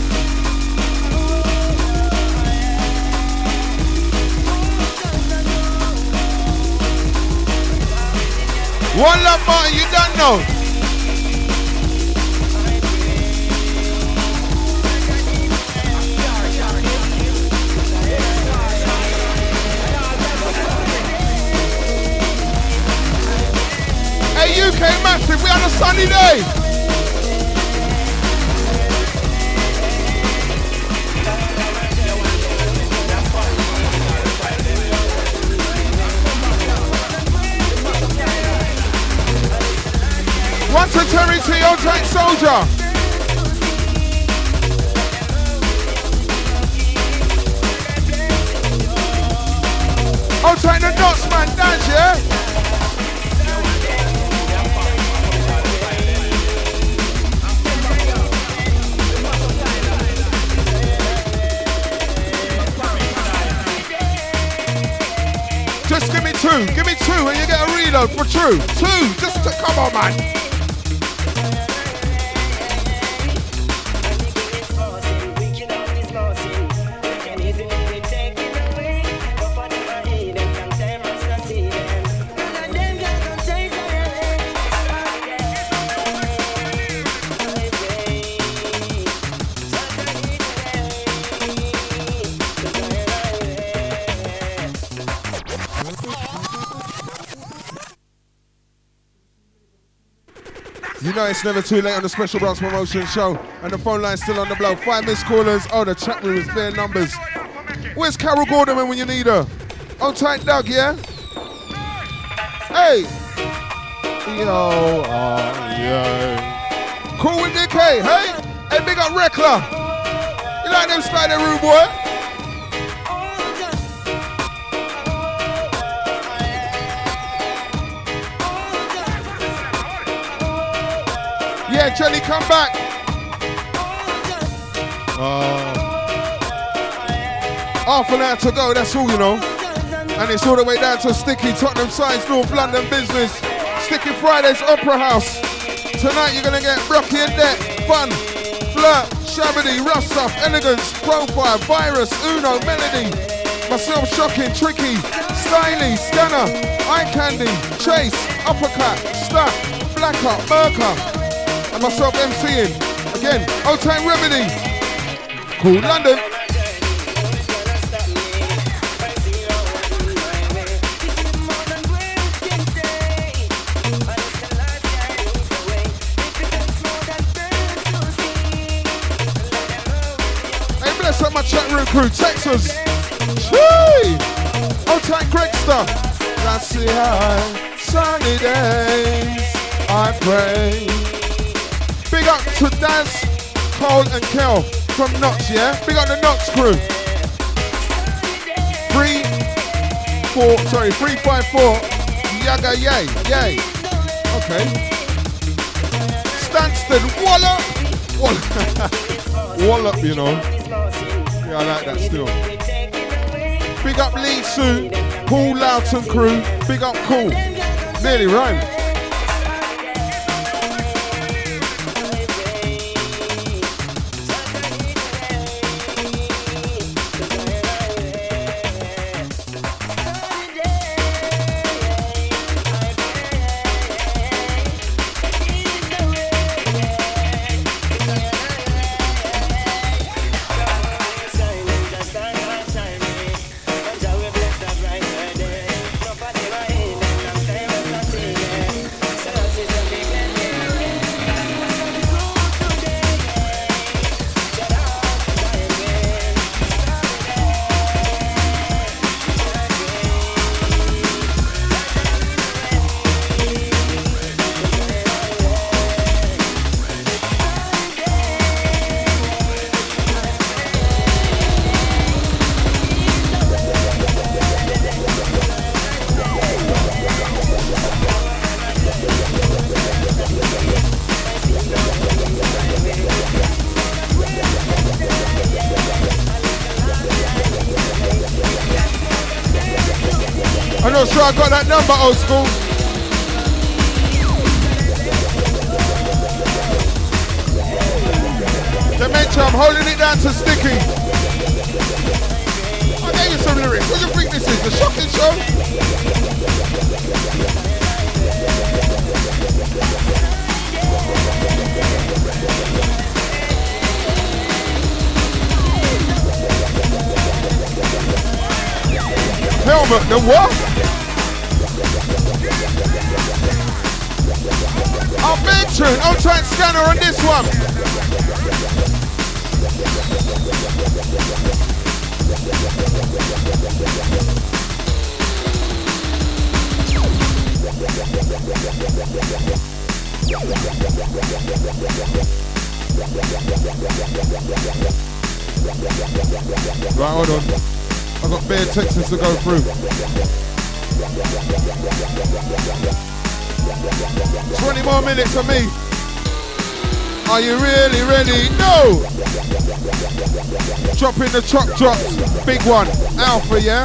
One love, Martin, you don't know. Hey, UK Massive, we had a sunny day. Pressure. I'll take the knots, man. Dance, yeah? Just give me two and you get a reload for true. Two, just to, come on, man. You know it's never too late on the Special Bronx Promotion Show, and the phone line's still on the blow. 5 missed callers. Oh, the chat room is bare numbers. Where's Carol Gordon when you need her? Hold tight, Doug, yeah? Hey! Yo, yeah. Cool with Nick, hey? Hey, big up Rekla. You like them slide that rude boy? Yeah, Jenny, come back. Half an hour to go, that's all, you know. And it's all the way down to Sticky, Tottenham Science, North London Business. Sticky Fridays, Opera House. Tonight you're going to get Rocky and Deck, Fun, Flirt, Shabby, Rustuff, Elegance, Profile, Virus, Uno, Melody. Myself, Shocking, Tricky, Styly, Scanner, Eye Candy, Chase, Uppercut, Stuck, Blackout, Merker. And myself MCing. Again, Old Time Remedy. Cool London. Hey, bless up my chat room crew, Texas. Chee! Old Time Gregster. That's the high sunny days. I pray. Big up to Daz, Cole and Kel from Knox, yeah? Big up the Knox crew. 354, Yaga Yay, yay. Okay. Stansted, Wallop, you know. Yeah, I like that still. Big up Lee Sue, Paul Loughton crew. Big up Cool. Nearly rhymed. I'm not sure I got that number, old school. Dementia, I'm holding it down to Sticky. I gave you some lyrics. What do you think this is? The Shocking Show? Helmet, the what? I'll mention, I'll try and scanner on this one. Right, hold on. I've got bare texts to go through. 20 more minutes of me. Are you really ready? No! Dropping the chop drops. Big one. Alpha, yeah?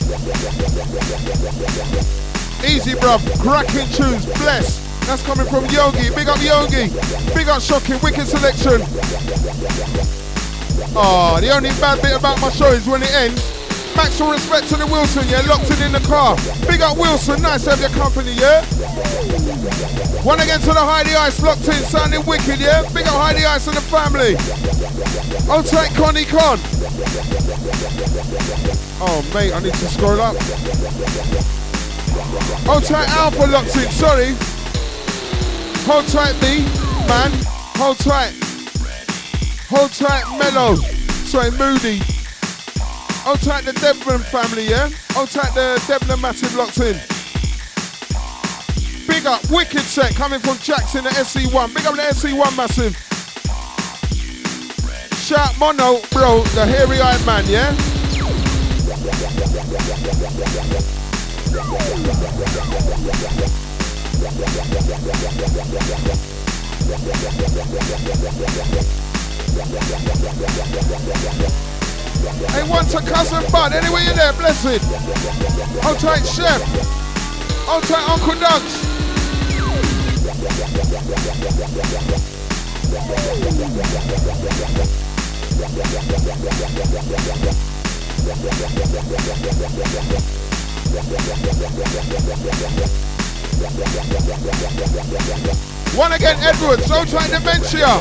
Easy, bruv. Cracking tunes. Bless. That's coming from Yogi. Big up Yogi. Big up Shocking. Wicked selection. Oh, the only bad bit about my show is when it ends. Maximum respect to the Wilson, yeah? Locked in the car. Big up Wilson. Nice to have your company, yeah? One again to the Heidi Ice. Locked in. Sounding wicked, yeah? Big up Heidi Ice and the family. Old tight Connie Con. Oh, mate, I need to scroll up. Hold tight Alpha locked in, sorry. Hold tight B, man. Hold tight. Hold tight Mellow. Sorry, Moody. Hold tight the Devlin family, yeah? Hold tight the Devlin Massive locked in. Big up, wicked set coming from Jackson, the SC1. Big up the SC1 Massive. Shout Mono, bro, the hairy-eyed man, yeah? Hey, one to Cousin Bud, anyway you're there, bless it. Hold tight Chef. Hold tight Uncle Doug's. One again, Edwards. Hold tight Dementia.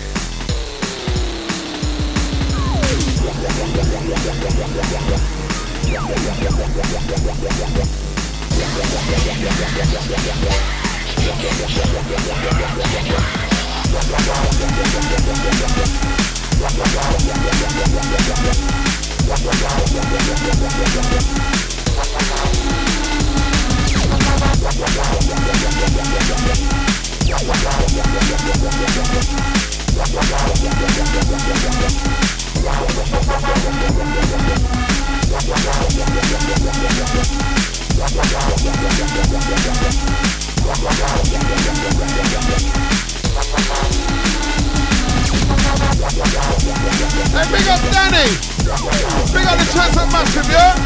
Hey, big up Danny! Big up the Transit Massive, yeah?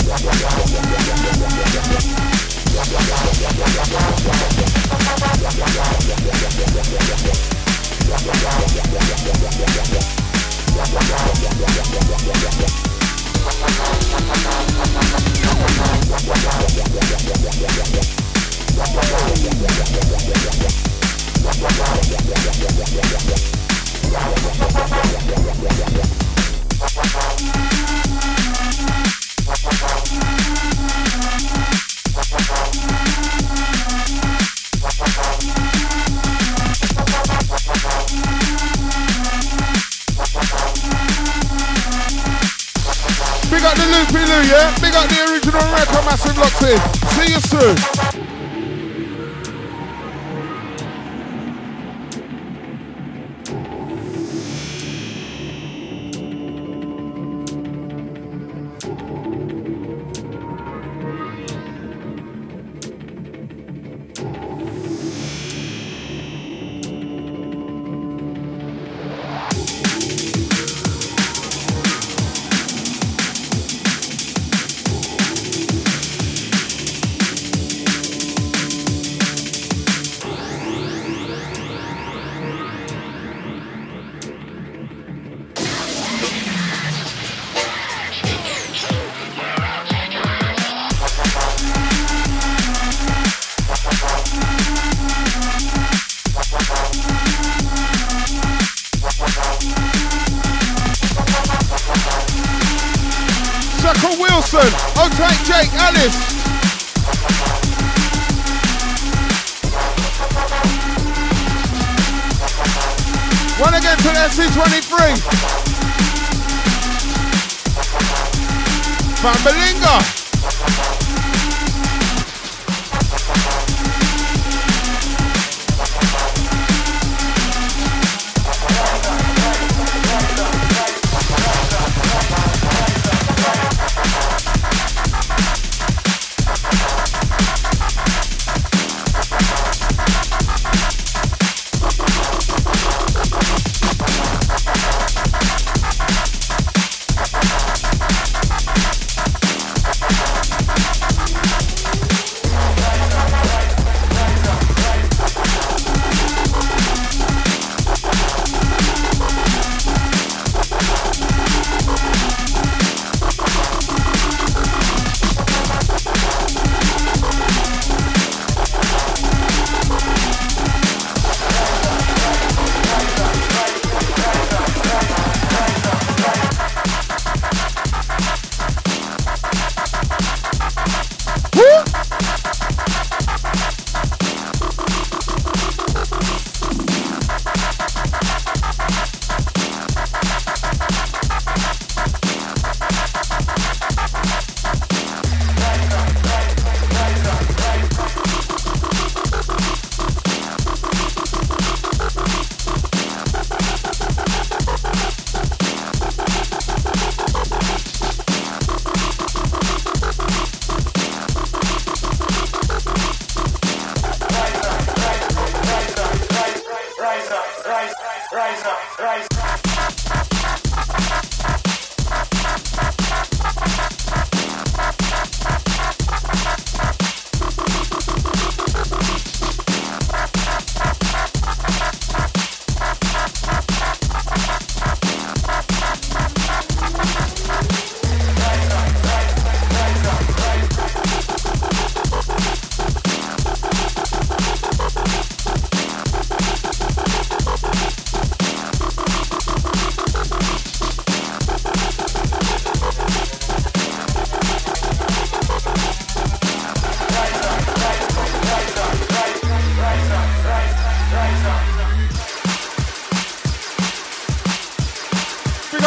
Big up the Loopy Loo, yeah? Big up the original record Massive locked in. See you soon. Wilson, hold tight Jake, Alice. One again to the SC23. Fambelinga.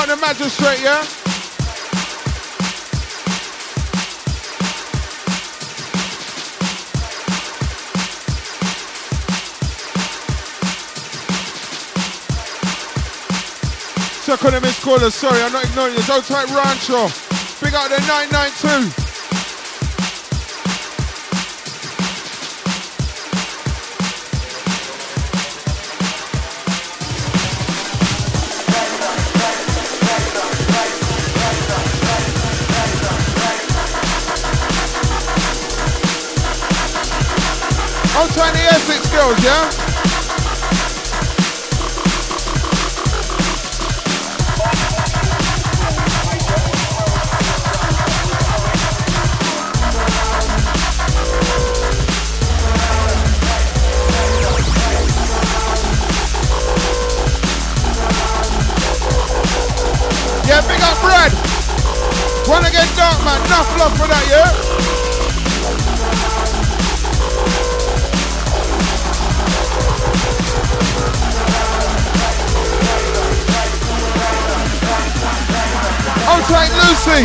up the magistrate, yeah? Check on the missed callers, sorry, I'm not ignoring you. Don't type Rancho. Big up the 992. I'm trying the Essex girls, yeah? Yeah, big up Brad. Wanna get dark, man? Enough love for that, yeah? I'll take Lucy.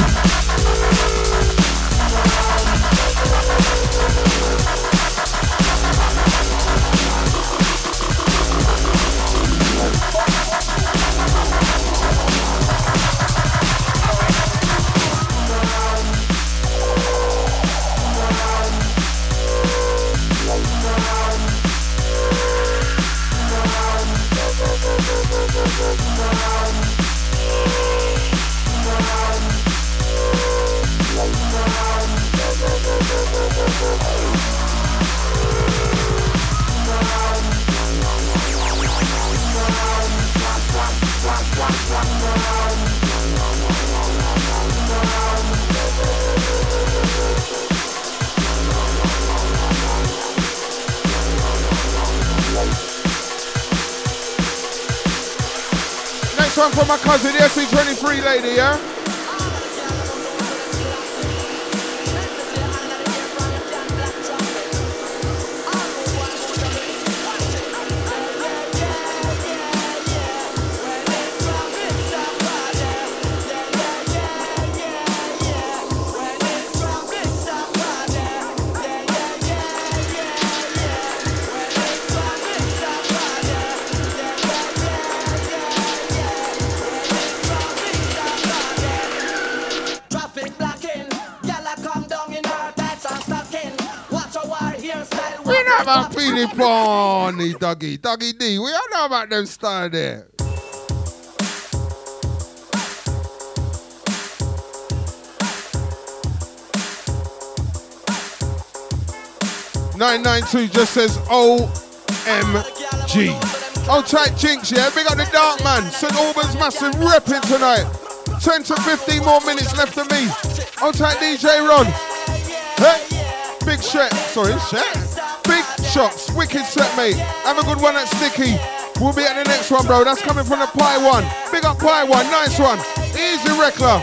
Next one for my cousin, the SC23 lady, yeah? About Peely Pony, Dougie D. We all know about them style there. "992" just says OMG. I'll type Jinx, yeah? Big up the Dark Man. St. Albans Massive repping tonight. 10 to 15 more minutes left of me. I'll type DJ Ron. Hey, big shit. Sorry, shit. Big shots, wicked set, mate. Have a good one at Sticky. We'll be at the next one, bro. That's coming from the Pie One. Big up Pie One, nice one. Easy Reckler.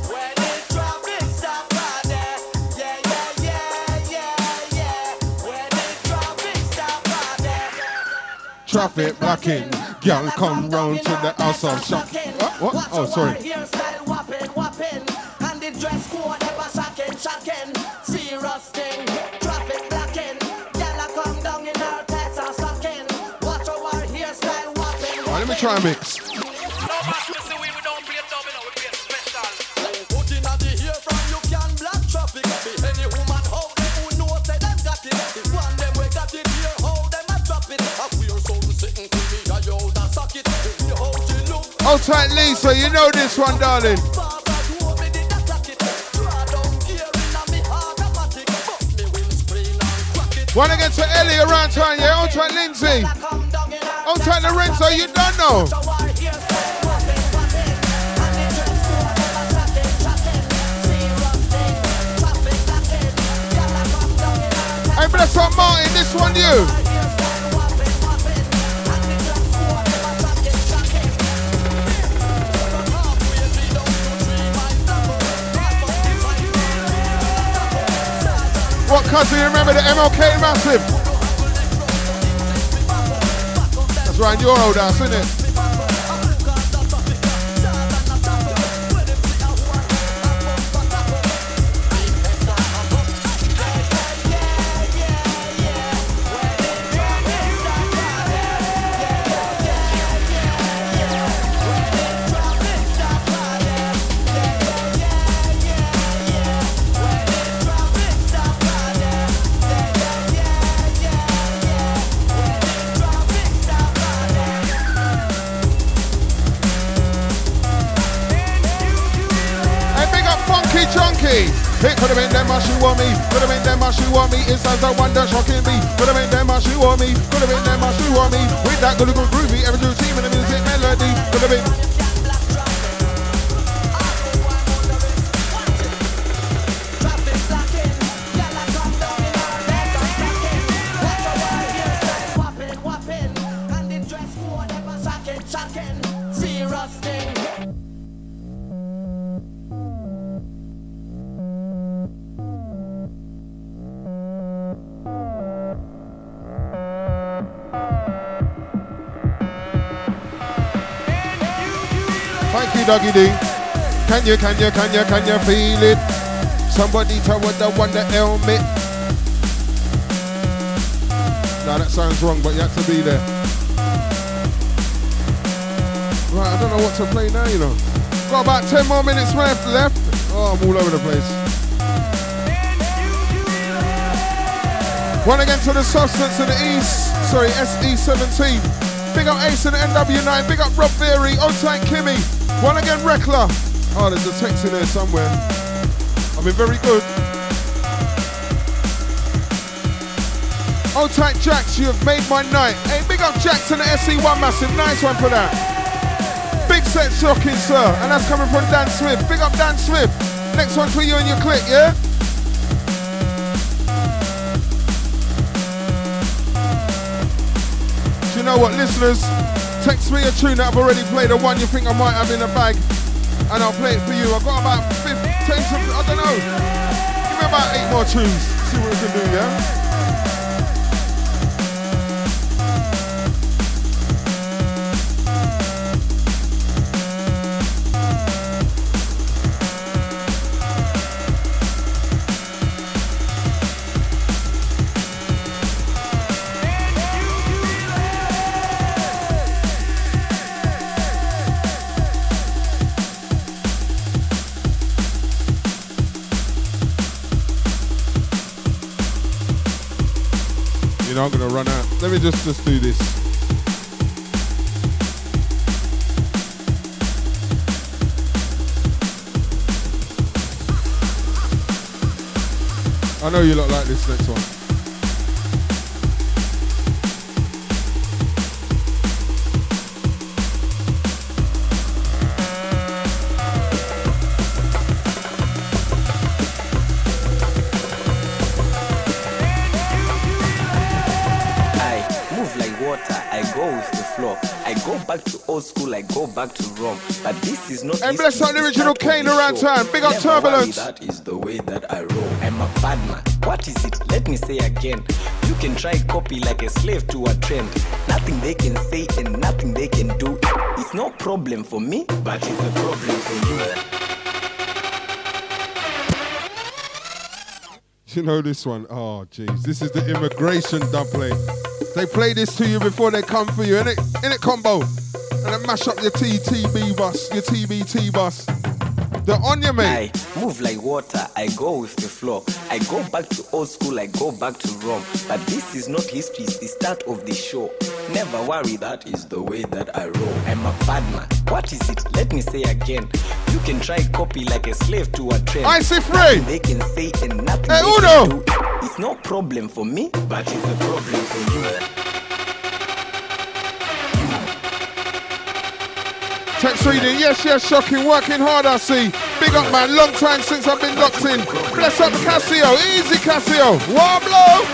Traffic blocking, girl come round to the house of shock. What? Oh, sorry. Let me try and mix. Hold tight, Lisa, you know this one, darling. Wanna get to Ellie around town, yeah? Hold tight, Lindsay. Hold tight, Lorenzo, you don't know. Hey, bless up, Martin, this one you. What cousin, you remember the MLK Massive? That's right, your old house, isn't it? Hey, it could have been them she want me. Could have been them she want me. It sounds like one that shocking me. Could have been them she want me. Could have been them she want me. With that good looking groovy, every routine and the music melody. Could have been. Thank you, Doggy D. Can you feel it? Somebody tell what the one that helmet. Nah, that sounds wrong, but you have to be there. Right, I don't know what to play now, you know. Got about 10 more minutes left. Oh, I'm all over the place. One again to the Substance in the East. Sorry, SE17. Big up Ace and NW9. Big up Rob Theory. O-Tank Kimmy. One again, Rekla. Oh, there's a text in there somewhere. I've been very good. O-Tank Jax, you have made my night. Hey, big up Jax and the SE1 massive. Nice one for that. Big set shocking, sir. And that's coming from Dan Swift. Big up Dan Swift. Next one for you and your clique, yeah? Do you know what, listeners? Text me a tune that I've already played, the one you think I might have in the bag, and I'll play it for you. I've got about 10, I don't know. Give me about 8 more tunes. See what we can do, yeah? You know, I'm gonna run out. Let me just do this. I know you lot like this next one. Back to old school, I go back to Rome. But this is not. And bless out the original Kane around time. Big up Turbulence. That is the way that I roll. I'm a bad man. What is it? Let me say again. You can try copy like a slave to a trend. Nothing they can say and nothing they can do. It's no problem for me, but it's a problem for you. You know this one? Oh, jeez. This is the Immigration dub play. They play this to you before they come for you, innit combo? And then mash up your TTB bus, your TBT bus. They're on you, mate. I move like water, I go with the flow. I go back to old school, I go back to Rome. But this is not history, it's the start of the show. Never worry, that is the way that I roll. I'm a bad man. What is it? Let me say again. You can try copy like a slave to a trend. I see free. Nothing they can say and nothing hey, they Uno. can do. It's no problem for me, but it's a problem for you. Text reading, yes, shocking, working hard, I see. Big up, man, long time since I've been locked in. Bless up Casio, easy Casio, one blow.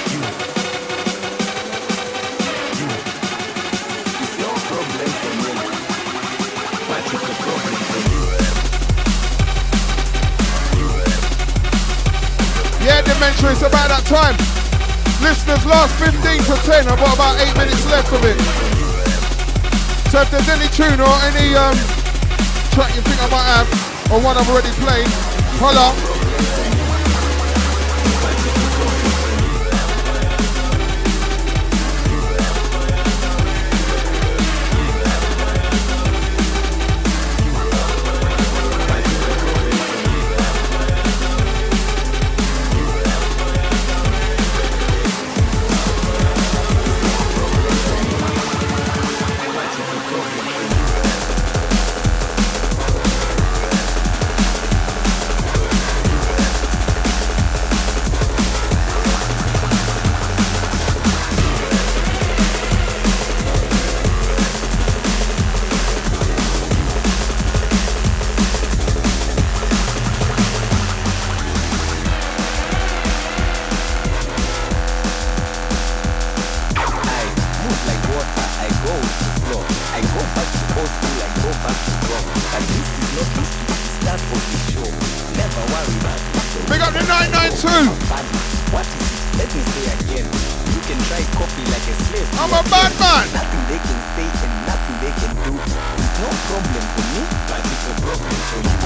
Yeah, Dementia, it's about that time. Listeners, last 15 to 10, I've got about 8 minutes left of it. So if there's any tune or any track you think I might have, or one I've already played, holla. this is the start of the show. Never worry about it. Big up the 992. What is it? Let me say again. You can try copy like a slave. I'm a bad man. Nothing they can say and nothing they can do. It's no problem for me, but it's a problem for you.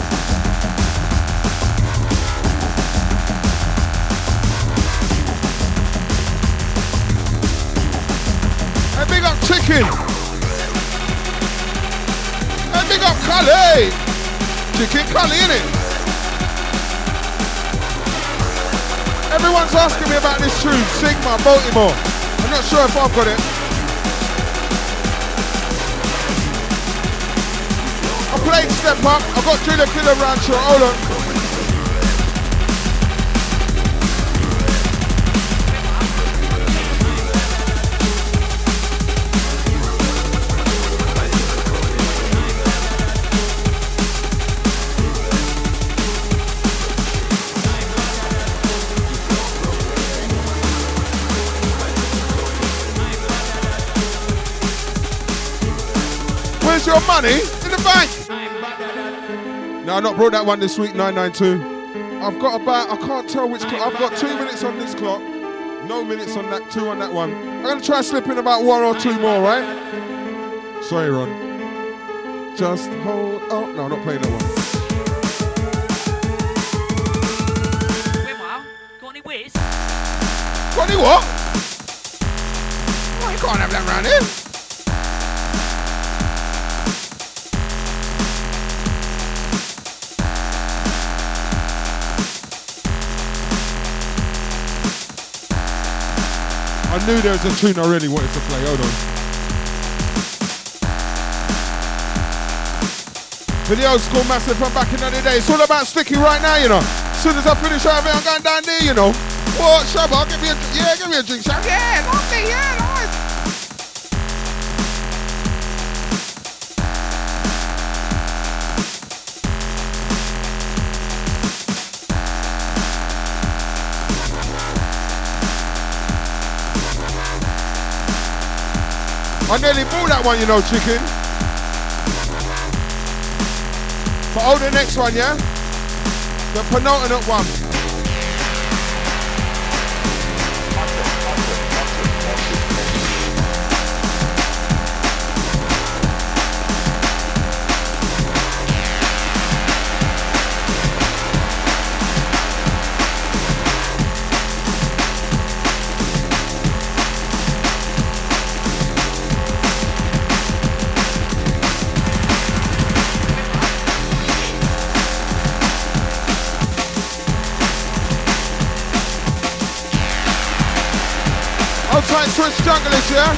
Hey, big up Chicken. Hey, big up Cully. Chicken Cully, innit? Everyone's asking me about this tune, Sigma, Baltimore. I'm not sure if I've got it. I played Step Up. I've got Julia Killer Rancho. Hold on. Where's your money? In the bank. No, I've not brought that one this week, 992. I've got about, I can't tell which clock. I've got 2 minutes on this clock. No minutes on that, 2 on that one. I'm going to try slip in about 1 or 2 more, right? Sorry, Ron. Just hold on. No, I'm not playing that one. Got any whiz? Got any what? Oh, you can't have that round here. I knew there was a tune I really wanted to play. Hold on. Video school massive from back in the day. It's all about Sticky right now, you know. As soon as I finish over here, I'm going down there, you know. What, Shabba? Give me a drink, Shabba. Yeah, lovely, yeah, nice. I nearly bought that one, you know, Chicken. But hold the next one, yeah? The penultimate one. Outside Swiss Junglers, yeah?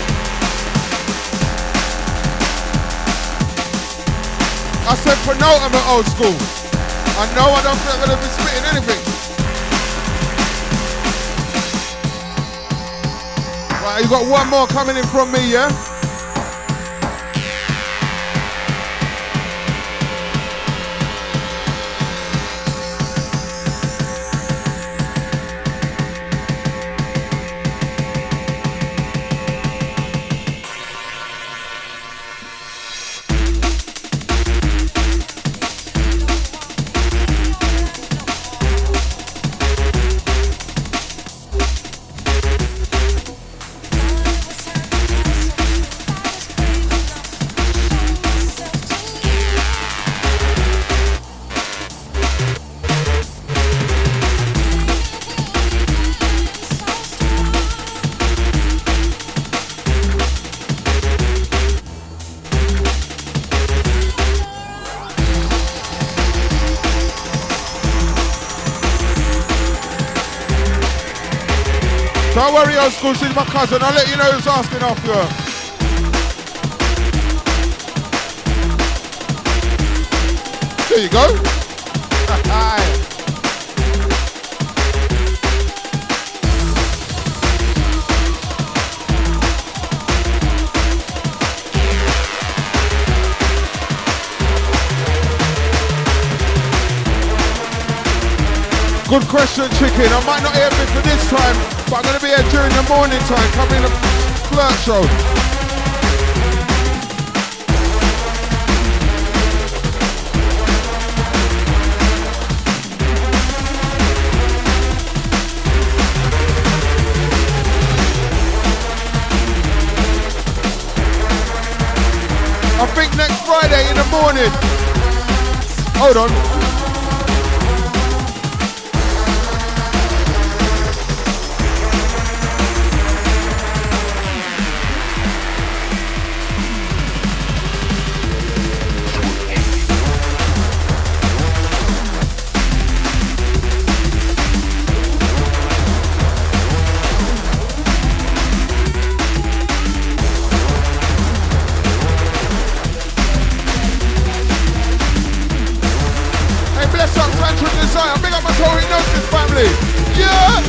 I said penultimate old school. I know I don't think I'm gonna be spitting anything. Right, you got one more coming in from me, yeah? Don't worry, old school, she's my cousin. I'll let you know who's asking after her. There you go. Good question, Chicken. I might not hear me for this time, but I'm going to be here during the morning time, covering the flirt show. morning. Hold on. Big up my Tory Gnosis family. Yeah!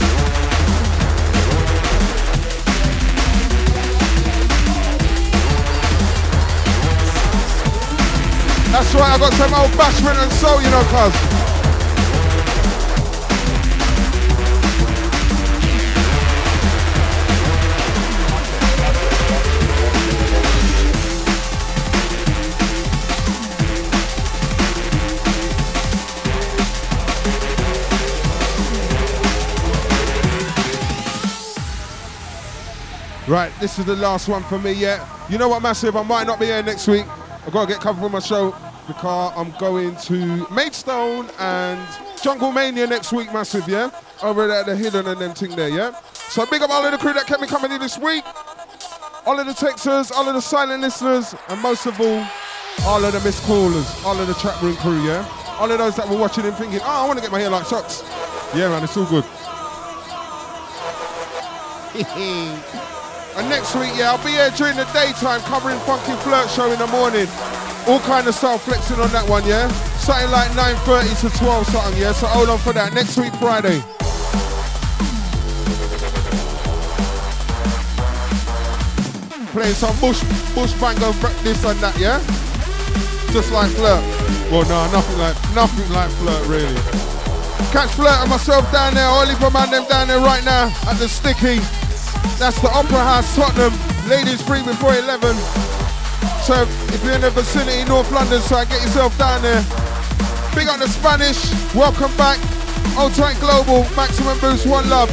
That's right, I got some old bashment and soul, you know, cuz. Right, this is the last one for me, yeah. You know what, Massive, I might not be here next week. I've got to get covered for my show because I'm going to Maidstone and Jungle Mania next week, Massive, yeah? Over there at the Hidden and them thing there, yeah? So big up all of the crew that kept me company this week. All of the texters, all of the silent listeners, and most of all of the missed callers, all of the chat room crew, yeah? All of those that were watching and thinking, oh, I want to get my hair like Shocks. Yeah, man, it's all good. And next week, yeah, I'll be here during the daytime covering Funky Flirt show in the morning. All kind of style flexing on that one, yeah? Something like 9:30 to 12 something, yeah? So hold on for that. Next week, Friday. Playing some bush bango, this and that, yeah? Just like Flirt. Well, no, nothing like Flirt, really. Catch Flirt and myself down there, Ollie from man them down there right now at the Sticky. That's the Opera House, Tottenham. Ladies free before 11. So if you're in the vicinity, North London side, get yourself down there. Big up the Spanish. Welcome back. Old Tight Global. Maximum Boost. One love.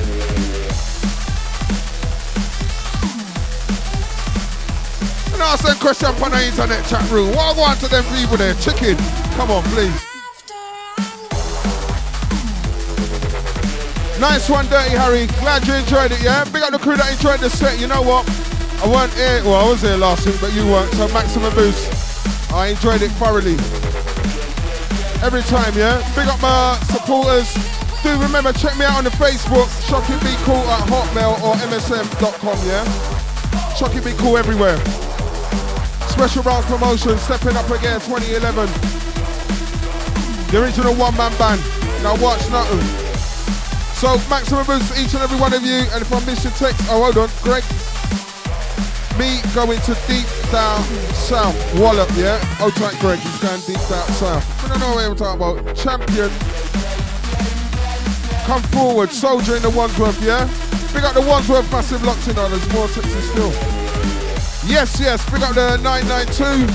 And ask them question on the internet chat room. What I want to them people there? Chicken. Come on, please. Nice one, Dirty Harry. Glad you enjoyed it, yeah? Big up the crew that enjoyed the set. You know what? I weren't here. Well, I was here last week, but you weren't. So Maximum Boost. I enjoyed it thoroughly. Every time, yeah? Big up my supporters. Do remember, check me out on the Facebook. Shocking Be Cool at Hotmail or MSM.com, yeah? Shocking Be Cool everywhere. Special Rounds Promotion, stepping up again, 2011. The original one-man band. Now watch nothing. So Maximum Boost for each and every one of you. And if I miss your text, oh hold on, Greg. Me going to deep down south. Wallop, yeah? Oh tight Greg, he's going deep down south. I don't know what I'm talking about. Champion. Come forward, soldier in the Wandsworth, yeah? Big up the Wandsworth massive locked in on, there's more Texas still. Yes, big up the 992.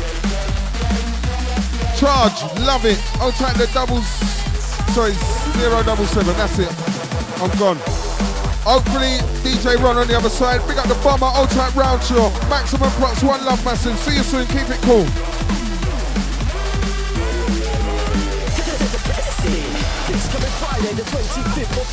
Charge, love it. Oh tight the doubles. Sorry, 077, that's it. I'm gone. Hopefully, DJ Ron on the other side. Big up the bomber, Old Type Roundshaw. Maximum props, one love, massive. See you soon, keep it cool. This coming Friday, the 25th of